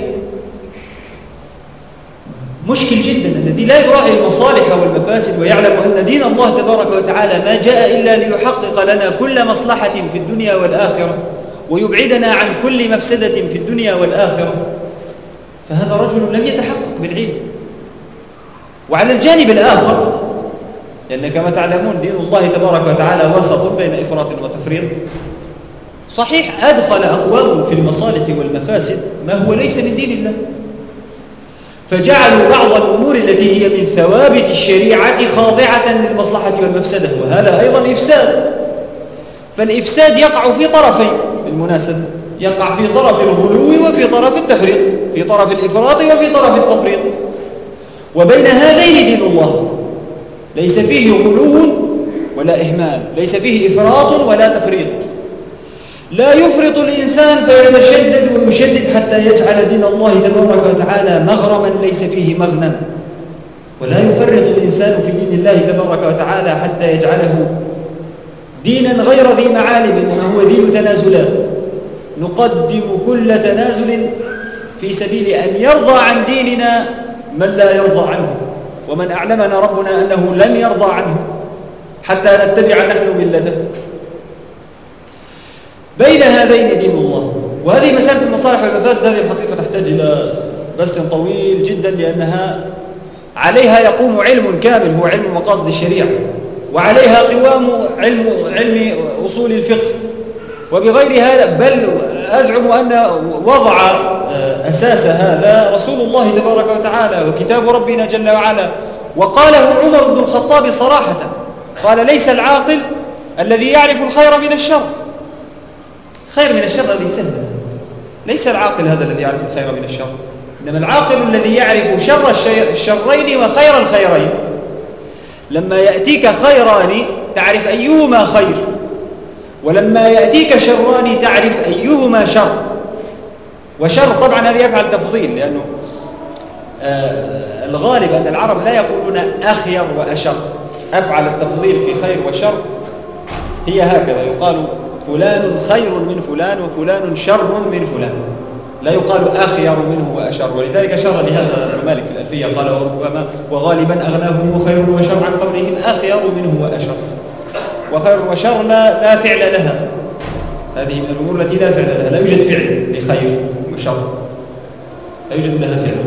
Speaker 2: مشكل جدا، الذي لا يراعي المصالح والمفاسد ويعلم أن دين الله تبارك وتعالى ما جاء إلا ليحقق لنا كل مصلحة في الدنيا والآخرة ويبعدنا عن كل مفسدة في الدنيا والآخرة. فهذا رجل لم يتحقق بالعلم. وعلى الجانب الآخر، لأن كما تعلمون دين الله تبارك وتعالى وسط بين إفراط وتفريط. صحيح أدخل أقوام في المصالح والمفاسد ما هو ليس من دين الله، فجعلوا بعض الأمور التي هي من ثوابت الشريعة خاضعة للمصلحة والمفسدة، وهذا أيضا إفساد. فالإفساد يقع في طرفين بالمناسبة، يقع في طرف الغلو وفي طرف التفريط، في طرف الإفراط وفي طرف التفريط. وبين هذين دين الله ليس فيه غلو ولا إهمال، ليس فيه إفراط ولا تفريط. لا يفرط الإنسان فيتشدد ويشدد حتى يجعل دين الله تبارك وتعالى مغرما ليس فيه مغنم، ولا يفرط الإنسان في دين الله تبارك وتعالى حتى يجعله دينا غير ذي معالم، إنما هو دين تنازلات. نقدم كل تنازل في سبيل أن يرضى عن ديننا من لا يرضى عنه، ومن أعلمنا ربنا أنه لن يرضى عنه حتى نتبع نحن ملته. بين هذين دين الله. وهذه مسألة المصالح والمفاسد هذه الحقيقة تحتاج إلى بسط طويل جدا، لأنها عليها يقوم علم كامل هو علم مقاصد الشريعة، وعليها قوام علم أصول الفقه. وبغير هذا بل أزعم أن وضع أساس هذا رسول الله تبارك وتعالى وكتاب ربنا جل وعلا. وقاله عمر بن الخطاب صراحة، قال ليس العاقل الذي يعرف الخير من الشر. خير من الشر هذه سهلة، ليس العاقل هذا الذي يعرف الخير من الشر، إنما العاقل الذي يعرف شر الشرين وخير الخيرين. لما يأتيك خيران تعرف أيهما خير، ولما يأتيك شران تعرف أيهما شر. وشر طبعا هذا يفعل تفضيل، لأنه الغالب أن العرب لا يقولون أخير وأشر، أفعل التفضيل في خير وشر هي هكذا، يقال فلان خير من فلان وفلان شر من فلان، لا يقال أخير منه وأشر. ولذلك شر لهذا ابن مالك في الألفية قال وربما وغالبا أغناهم خير وشر عن قولهم أخير منه وأشر. وخير وشر لا فعل لها، هذه من الأمور التي لا فعل لها، لا يوجد فعل لخير وشر، لا يوجد لها فعل.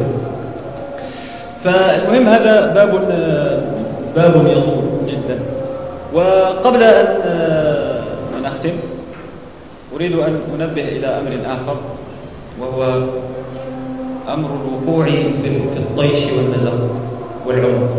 Speaker 2: فالمهم هذا باب يطول جدا. وقبل أن أختم أريد أن أنبه إلى أمر آخر، وهو أمر الوقوع في الطيش والنزق والعنف.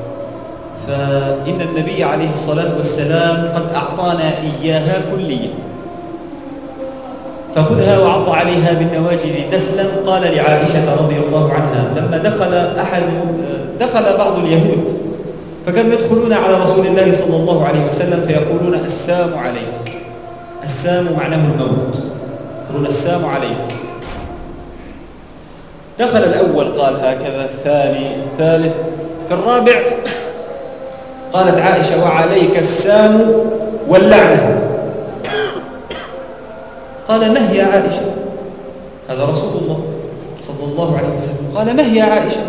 Speaker 2: فإن النبي عليه الصلاة والسلام قد أعطانا إياها كلية، فخذها وعض عليها بالنواجذ تسلم. قال لعائشة رضي الله عنها لما دخل بعض اليهود فكانوا يدخلون على رسول الله صلى الله عليه وسلم فيقولون السام عليك. السام معناه الموت، يقولون السام عليك. دخل الأول قال هكذا، الثاني، الثالث، في الرابع قالت عائشة وعليك السام واللعنة. قال ما هي عائشة؟ هذا رسول الله صلى الله عليه وسلم. قال ما هي عائشة؟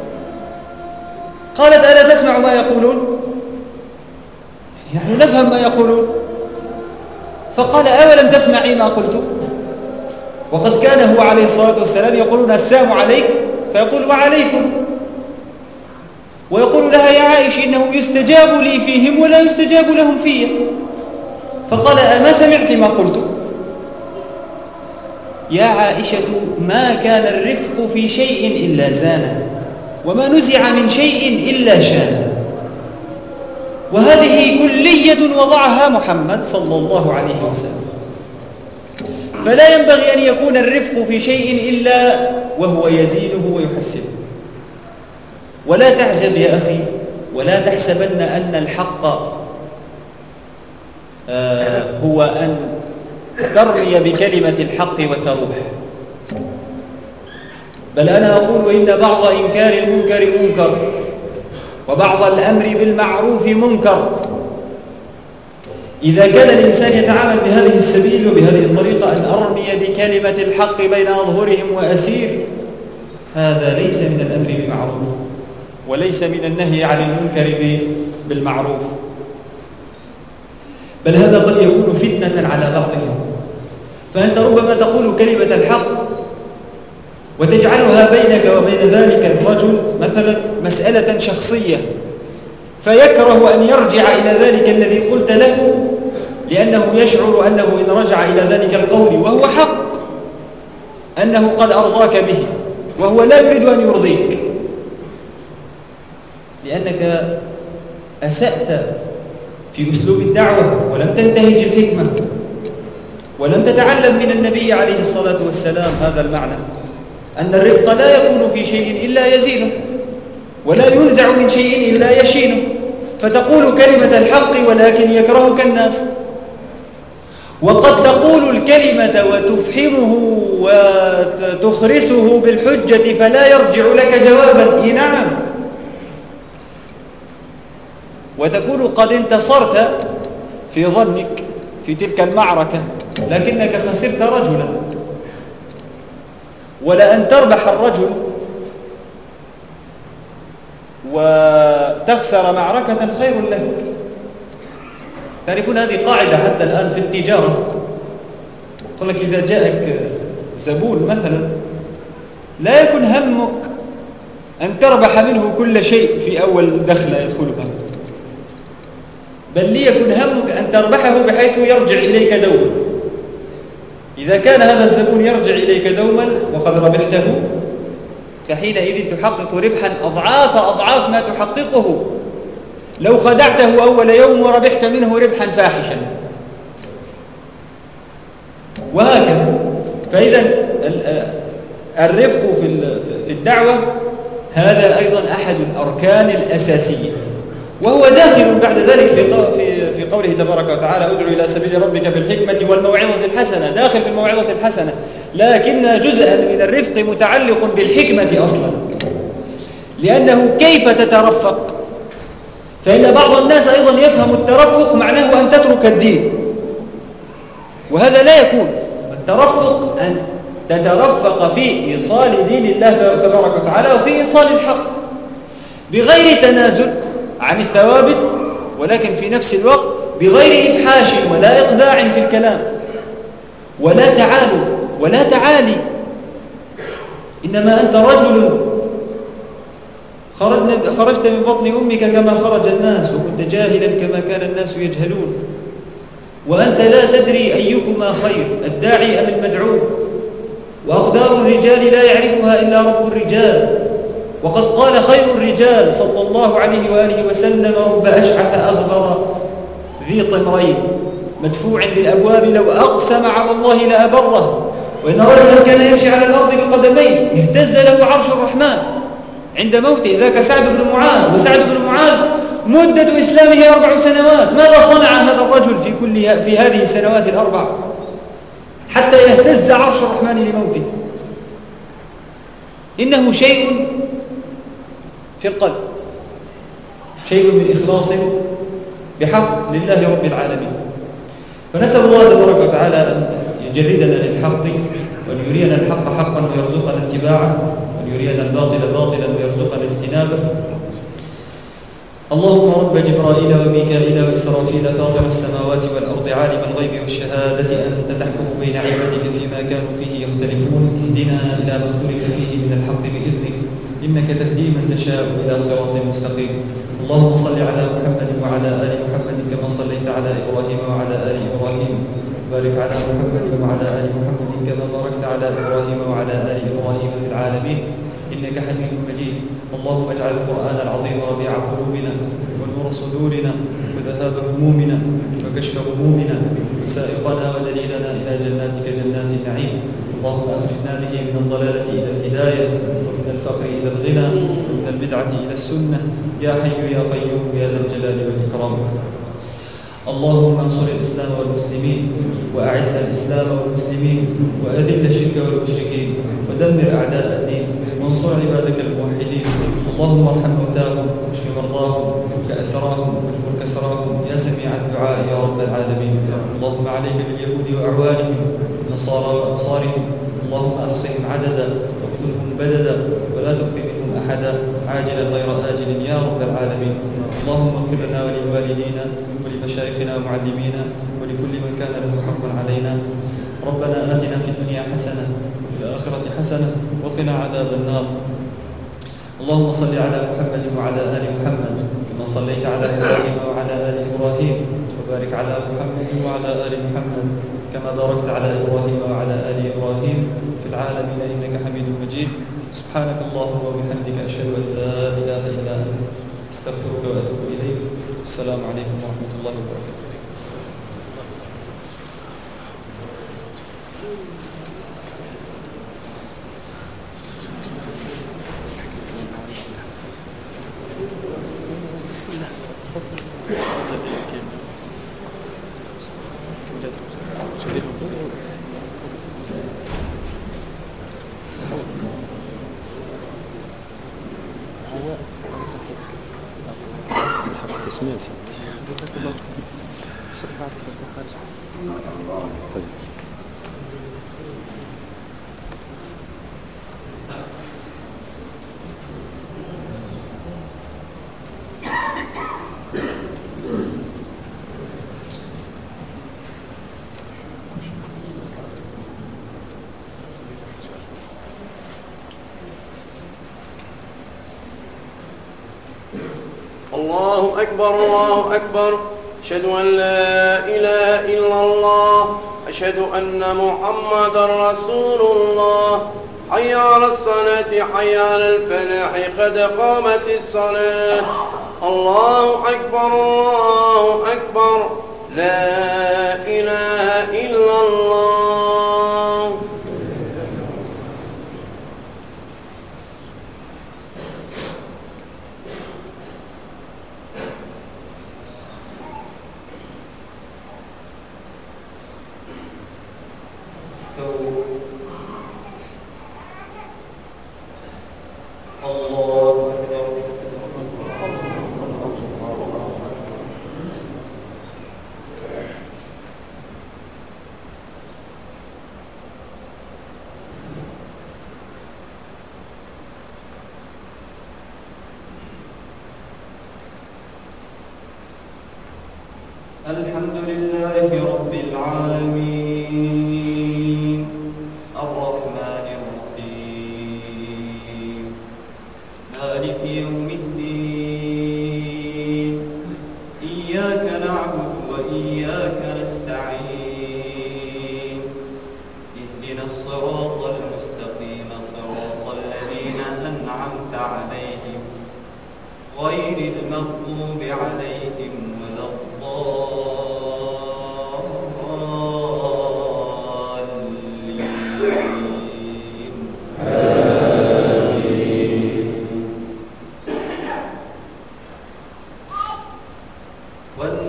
Speaker 2: قالت ألا تسمع ما يقولون؟ يعني نفهم ما يقولون. فقال أولم تسمعي ما قلت؟ وقد كان هو عليه الصلاة والسلام يقولون السلام عليك فيقول وعليكم، ويقول لها يا عائشة إنه يستجاب لي فيهم ولا يستجاب لهم في. فقال أما سمعت ما قلت؟ يا عائشة ما كان الرفق في شيء إلا زانه، وما نزع من شيء إلا شانه، وهذه كلية وضعها محمد صلى الله عليه وسلم. فلا ينبغي أن يكون الرفق في شيء إلا وهو يزينه ويحسنه. ولا تعجب يا أخي، ولا تحسبن أن الحق هو أن ترمي بكلمة الحق وتروح، بل أنا أقول إن بعض إنكار المنكر منكر، وبعض الأمر بالمعروف منكر. إذا كان الإنسان يتعامل بهذه السبيل وبهذه الطريقة أن أرمي بكلمة الحق بين أظهرهم وأسير، هذا ليس من الأمر بالمعروف وليس من النهي عن المنكر بالمعروف، بل هذا قد يكون فتنة على بعضهم. فأنت ربما تقول كلمة الحق وتجعلها بينك وبين ذلك الرجل مثلا مسألة شخصية، فيكره أن يرجع إلى ذلك الذي قلت له، لأنه يشعر أنه إن رجع إلى ذلك القول وهو حق أنه قد أرضاك به، وهو لا يريد أن يرضيك، لأنك أسأت في أسلوب الدعوة ولم تنتهج الحكمة ولم تتعلم من النبي عليه الصلاة والسلام هذا المعنى، أن الرفق لا يكون في شيء إلا يزينه، ولا ينزع من شيء إلا يشينه. فتقول كلمة الحق ولكن يكرهك الناس، وقد تقول الكلمة وتفحمه وتخرسه بالحجة فلا يرجع لك جوابا إي نعم، وتكون قد انتصرت في ظنك في تلك المعركة، لكنك خسرت رجلا. ولأن تربح الرجل وتخسر معركة خير لك. تعرفون هذه قاعدة حتى الآن في التجارة، يقول لك إذا جاءك زبون مثلا لا يكن همك أن تربح منه كل شيء في أول دخلة يدخلها، بل ليكن همك أن تربحه بحيث يرجع إليك دوما. إذا كان هذا الزبون يرجع إليك دوما وقد ربحته، فحينئذ تحقق ربحا أضعاف ما تحققه لو خدعته أول يوم وربحت منه ربحا فاحشا، وهكذا. فإذا الرفق في الدعوة هذا أيضا أحد الأركان الأساسية، وهو داخل بعد ذلك في قوله تبارك وتعالى ادعو إلى سبيل ربك بالحكمة والموعظة الحسنة، داخل في الموعظة الحسنة، لكن جزءا من الرفق متعلق بالحكمة أصلا، لأنه كيف تترفق؟ فإن بعض الناس أيضا يفهم الترفق معناه أن تترك الدين، وهذا لا يكون. الترفق أن تترفق في إيصال دين الله تبارك وتعالى وفي إيصال الحق بغير تنازل عن الثوابت، ولكن في نفس الوقت بغير إفحاش ولا إقذاع في الكلام، ولا تعالي ولا تعالي. إنما أنت رجل خرجت من بطن أمك كما خرج الناس، وكنت جاهلا كما كان الناس يجهلون، وأنت لا تدري أيكما خير، الداعي أم المدعو، وأقدار الرجال لا يعرفها إلا رب الرجال. وقد قال خير الرجال صلى الله عليه وآله وسلم رب أشعث أغبر ذي طمرين، مدفوع بالأبواب لو أقسم على الله لأبره. وإن رجلا كان يمشي على الأرض بقدميه اهتز له عرش الرحمن عند موته، ذاك سعد بن معاذ. وسعد بن معاذ مدة إسلامه 4 سنوات. ماذا صنع هذا الرجل في هذه السنوات ال4 حتى يهتز عرش الرحمن لموته؟ إنه شيء في القلب، شيء من إخلاص بحق لله رب العالمين. فنسأل الله تبارك وتعالى أن يجردنا للحق، وأن يرينا الحق حقا ويرزقنا اتباعه، وأن يرينا الباطل باطلا ويرزقنا اجتنابه. اللهم رب جبرائيل وميكائيل وإسرافيل فاطر السماوات والأرض عالم الغيب والشهادة أنت تحكم بين عبادك فيما كانوا فيه يختلفون اهدنا إلى ما اختلف فيه من الحق بإذنك إنك تهدي من تشاء إلى صراط مستقيم. اللهم صل على محمد وعلى آل محمد كما صليت على إبراهيم وعلى آل إبراهيم، بارك على محمد وعلى آل محمد كما باركت على إبراهيم وعلى آل إبراهيم في العالمين إنك حميد مجيد. اللهم اجعل القرآن العظيم ربيع قلوبنا ونور صدورنا وذهاب همومنا وكشف غمومنا وسائقنا ودليلنا إلى جناتك جنات النعيم. اللهم أخرجنا به من الضلالة إلى الهداية، ومن الفقر إلى الغنى، ومن البدعة إلى السنة، يا حي يا قيوم يا ذا الجلال والإكرام. اللهم انصر الإسلام والمسلمين، وأعز الإسلام والمسلمين، وأذل الشرك والمشركين، ودمر أعداء الدين، وانصر عبادك الموحدين. اللهم ارحم موتاهم واشف مرضاهم وفك أسراهم واجبر كسراهم يا سميع الدعاء يا رب العالمين. اللهم عليك باليهود وأعوانهم النصارى وأنصارهم، اللهم أحصهم عددا واقتلهم بددا ولا تبق منهم أحدا عاجلا غير آجل يا رب العالمين. اللهم اغفر لنا ولوالدينا ولمشايخنا ومعلمينا ولكل من كان له حق علينا. ربنا آتنا في الدنيا حسنة وفي الآخرة حسنة وقنا عذاب النار. اللهم صل على محمد وعلى آل محمد كما صليت على إبراهيم وعلى آل إبراهيم، وبارك على محمد وعلى آل محمد كما باركت على إبراهيم وعلى آل إبراهيم في العالمين إنك حميد مجيد. سبحانك اللهم وبحمدك أشهد أن لا إله إلا أنت أستغفرك وأتوب إليك. السلام عليكم ورحمة الله وبركاته.
Speaker 3: الله أكبر الله أكبر، أشهد أن لا إله إلا الله، أشهد أن محمدا رسول الله. حي على الصلاة حي على الفلاح قد قامت الصلاة. الله أكبر الله أكبر، لا إله إلا الله.
Speaker 1: الحمد لله رب العالمين الرحمن الرحيم مالك يوم الدين إياك نعبد وإياك نستعين اهدنا الصراط المستقيم صراط الذين أنعمت عليهم غير المغضوب عليهم ولا الضالين.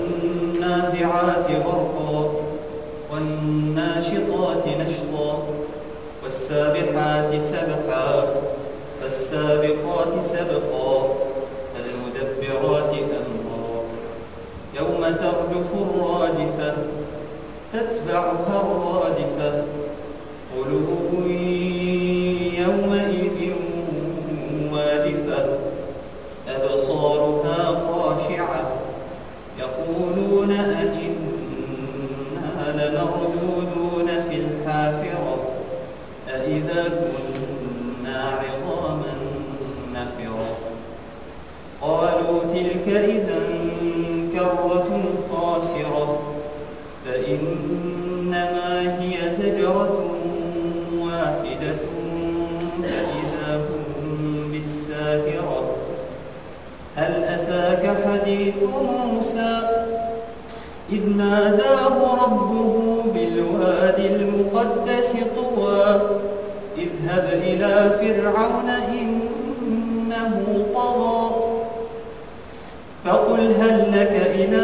Speaker 1: والنازعات غرقا والناشطات نشطا والسابحات سبحا فالسابقات سبقا فالمدبرات أمرا يوم ترجف الراجفة تتبعها الرادفة قلوب يومئذ واجفة أبصارها خاشعة يقولون أئنا لمردودون في الحافرة أئذا كنا عظاما نخرة قالوا تلك إذا كرة خاسرة فإنما هي زجرة واحدة فإذا هم بالساهرة هل أتاك حديث موسى إذ ناداه ربه بالوادي المقدس طوى اذهب إلى فرعون إنه طغى فقل هل لك إلى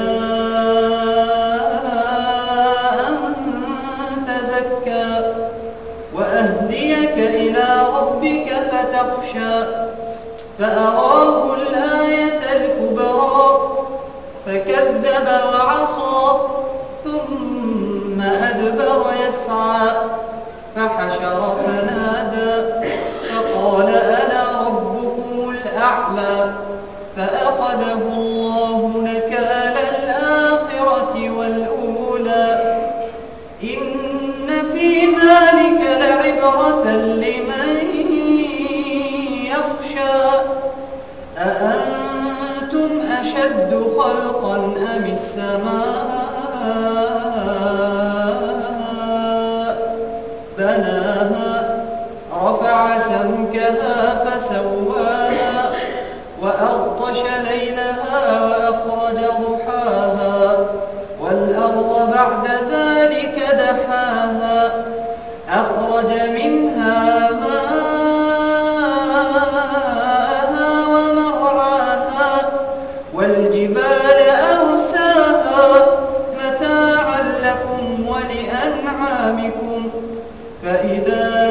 Speaker 1: أن تزكى وأهديك إلى ربك فتخشى فأراه الآية الكبرى فكذب وعصى ثم أدبر يسعى فحشر فنادى فقال أنا ربكم الأعلى فأخذه الله نكال الآخرة والأولى إن في ذلك لعبرة لمن يخشى أأنتم أشد خلقا أم السماء بناها رفع سمكها فسواها وأغطش ليلها وأخرج ضحاها والأرض بعد ذلك دحاها أخرج منها ماءها ومرعاها والجبال أرساها متاعا لكم ولأنعامكم فإذا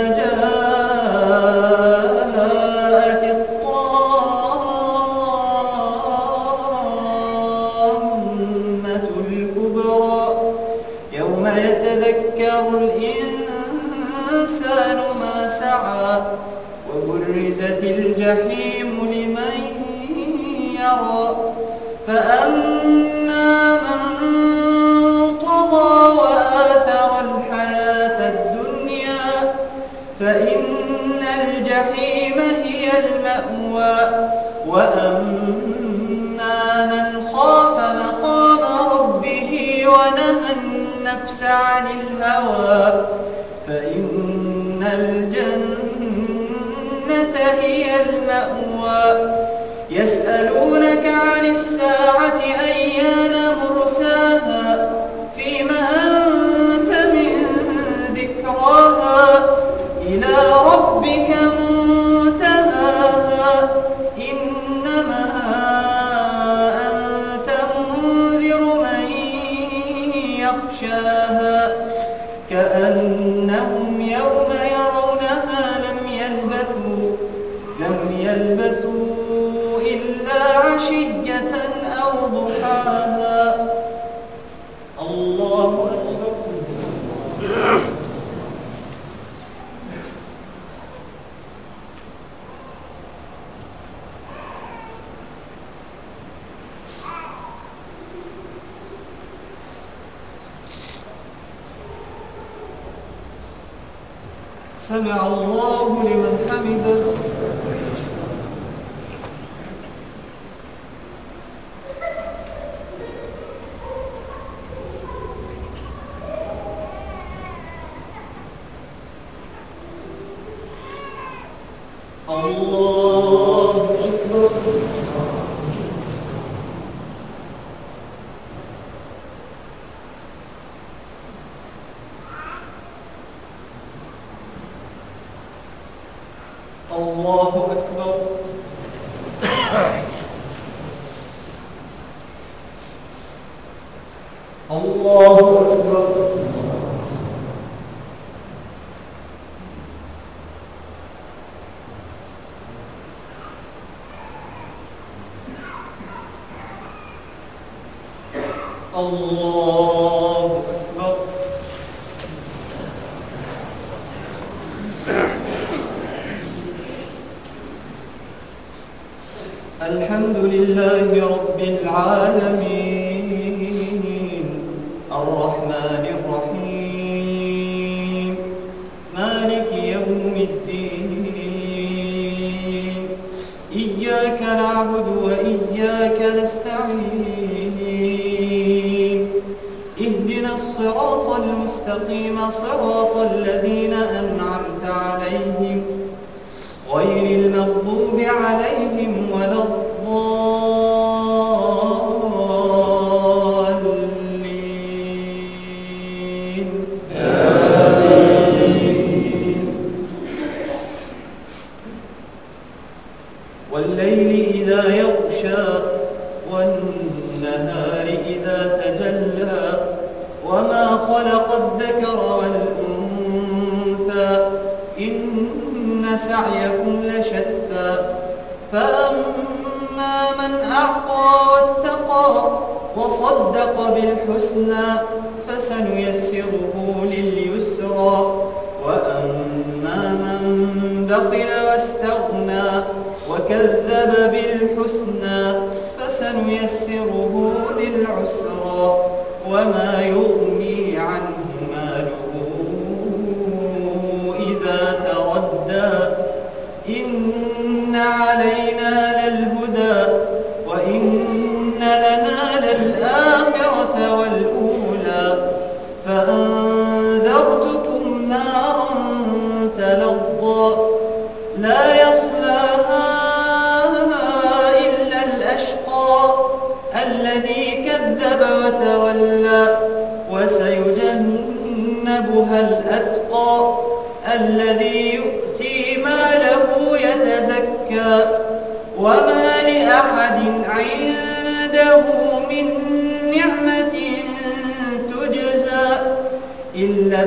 Speaker 1: جاءت الطامة الكبرى يوم يتذكر الإنسان ما سعى وبرزت الجحيم لمن يرى فأما من طغى وآثر الحياة الدنيا فإن الجحيم هي المأوى وأما من خاف مقام ربه ونهى النفس عن الهوى فإن الجنة هي المأوى يسألونك عن الساعة أيان مرساها فيما أنت من ذكراها إلى ربك منتهاها إنما أنت منذر من يخشاها كأنهم يوم يرونها لم يلبثوا إلا عشية أو ضحاها الله أكبر سمع الله لمن حمده الله أكبر الله أكبر الله أكبر. الله أكبر. الحمد لله رب العالمين الرحمن الرحيم مالك يوم الدين إياك نعبد وإياك نستعين اهدنا الصراط المستقيم صراط الذين أنعمت عليهم غير المغضوب عليهم ولا الضالين آمين. والليل إذا يغشى والنهار إذا تجلى وما خلق الذكر والأنثى إن سعيكم لشتى فأما من أعطى واتقى وصدق بالحسنى فسنيسره لليسرى وأما من بخل واستغنى وكذب بالحسنى فسنيسره للعسرى وما يغني عنه ماله إذا تردى إن علينا للهدى وإن لنا للآخرة والأولى فأنذرتكم نارا تلظى لا يصلاها إلا الأشقى الذي كذب وتولى وسيجنبها الأتقى الذي يؤتي ماله يتزكى وما لأحد عنده من نعمة تجزى إلا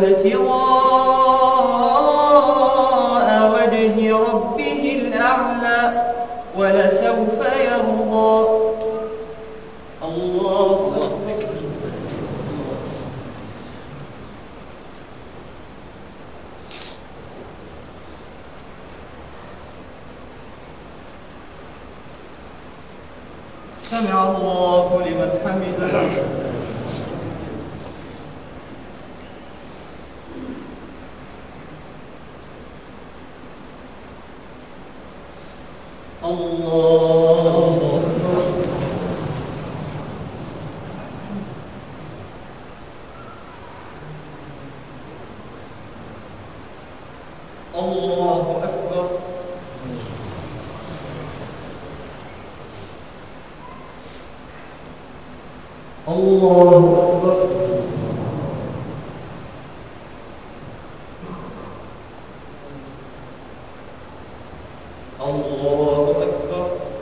Speaker 1: ابتغاء وجه ربه الأعلى ولسوف يرضى. الله أكبر. سمع الله لمن حمده. الله أكبر. الله أكبر. الله أكبر. الله أكبر.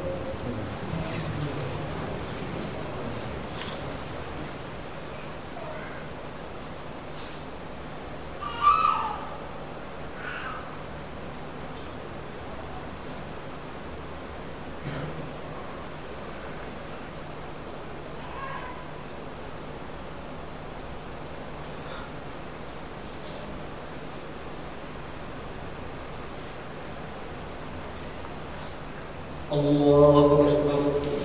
Speaker 1: الله أكبر.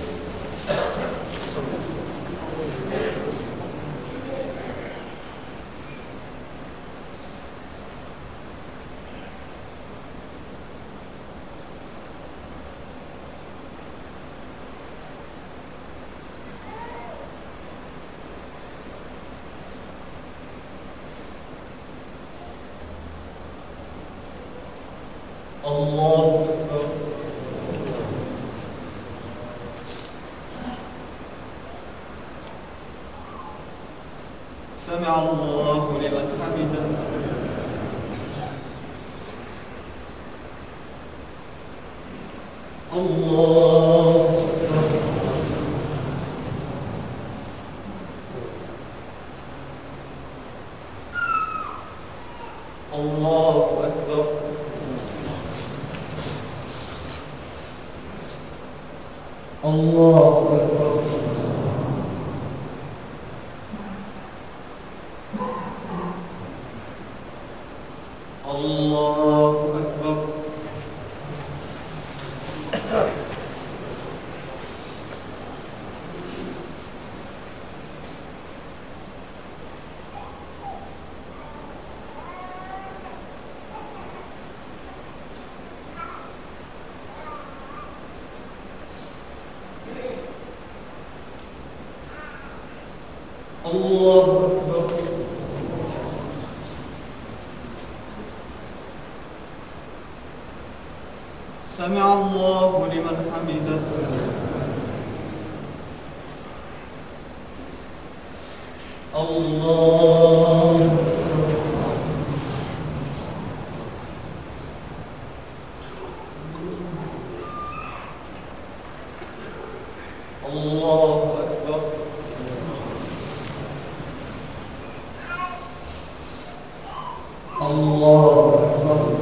Speaker 1: الله أكبر. سمع الله لمن حمده. الله أكبر. الله أكبر. الله أكبر. الله أكبر. الله أكبر. سمع الله لمن حمده. الله الله أكبر. الله أكبر.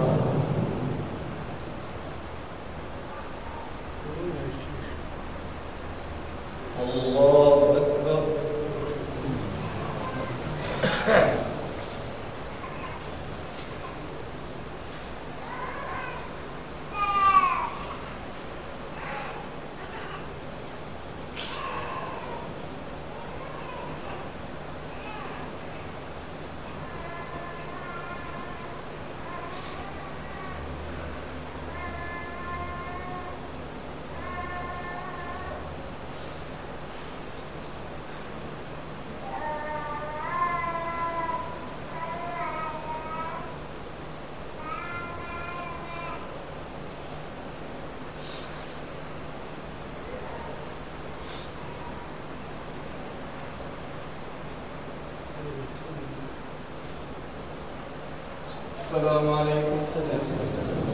Speaker 1: الله أكبر. السلام عليكم. السلام.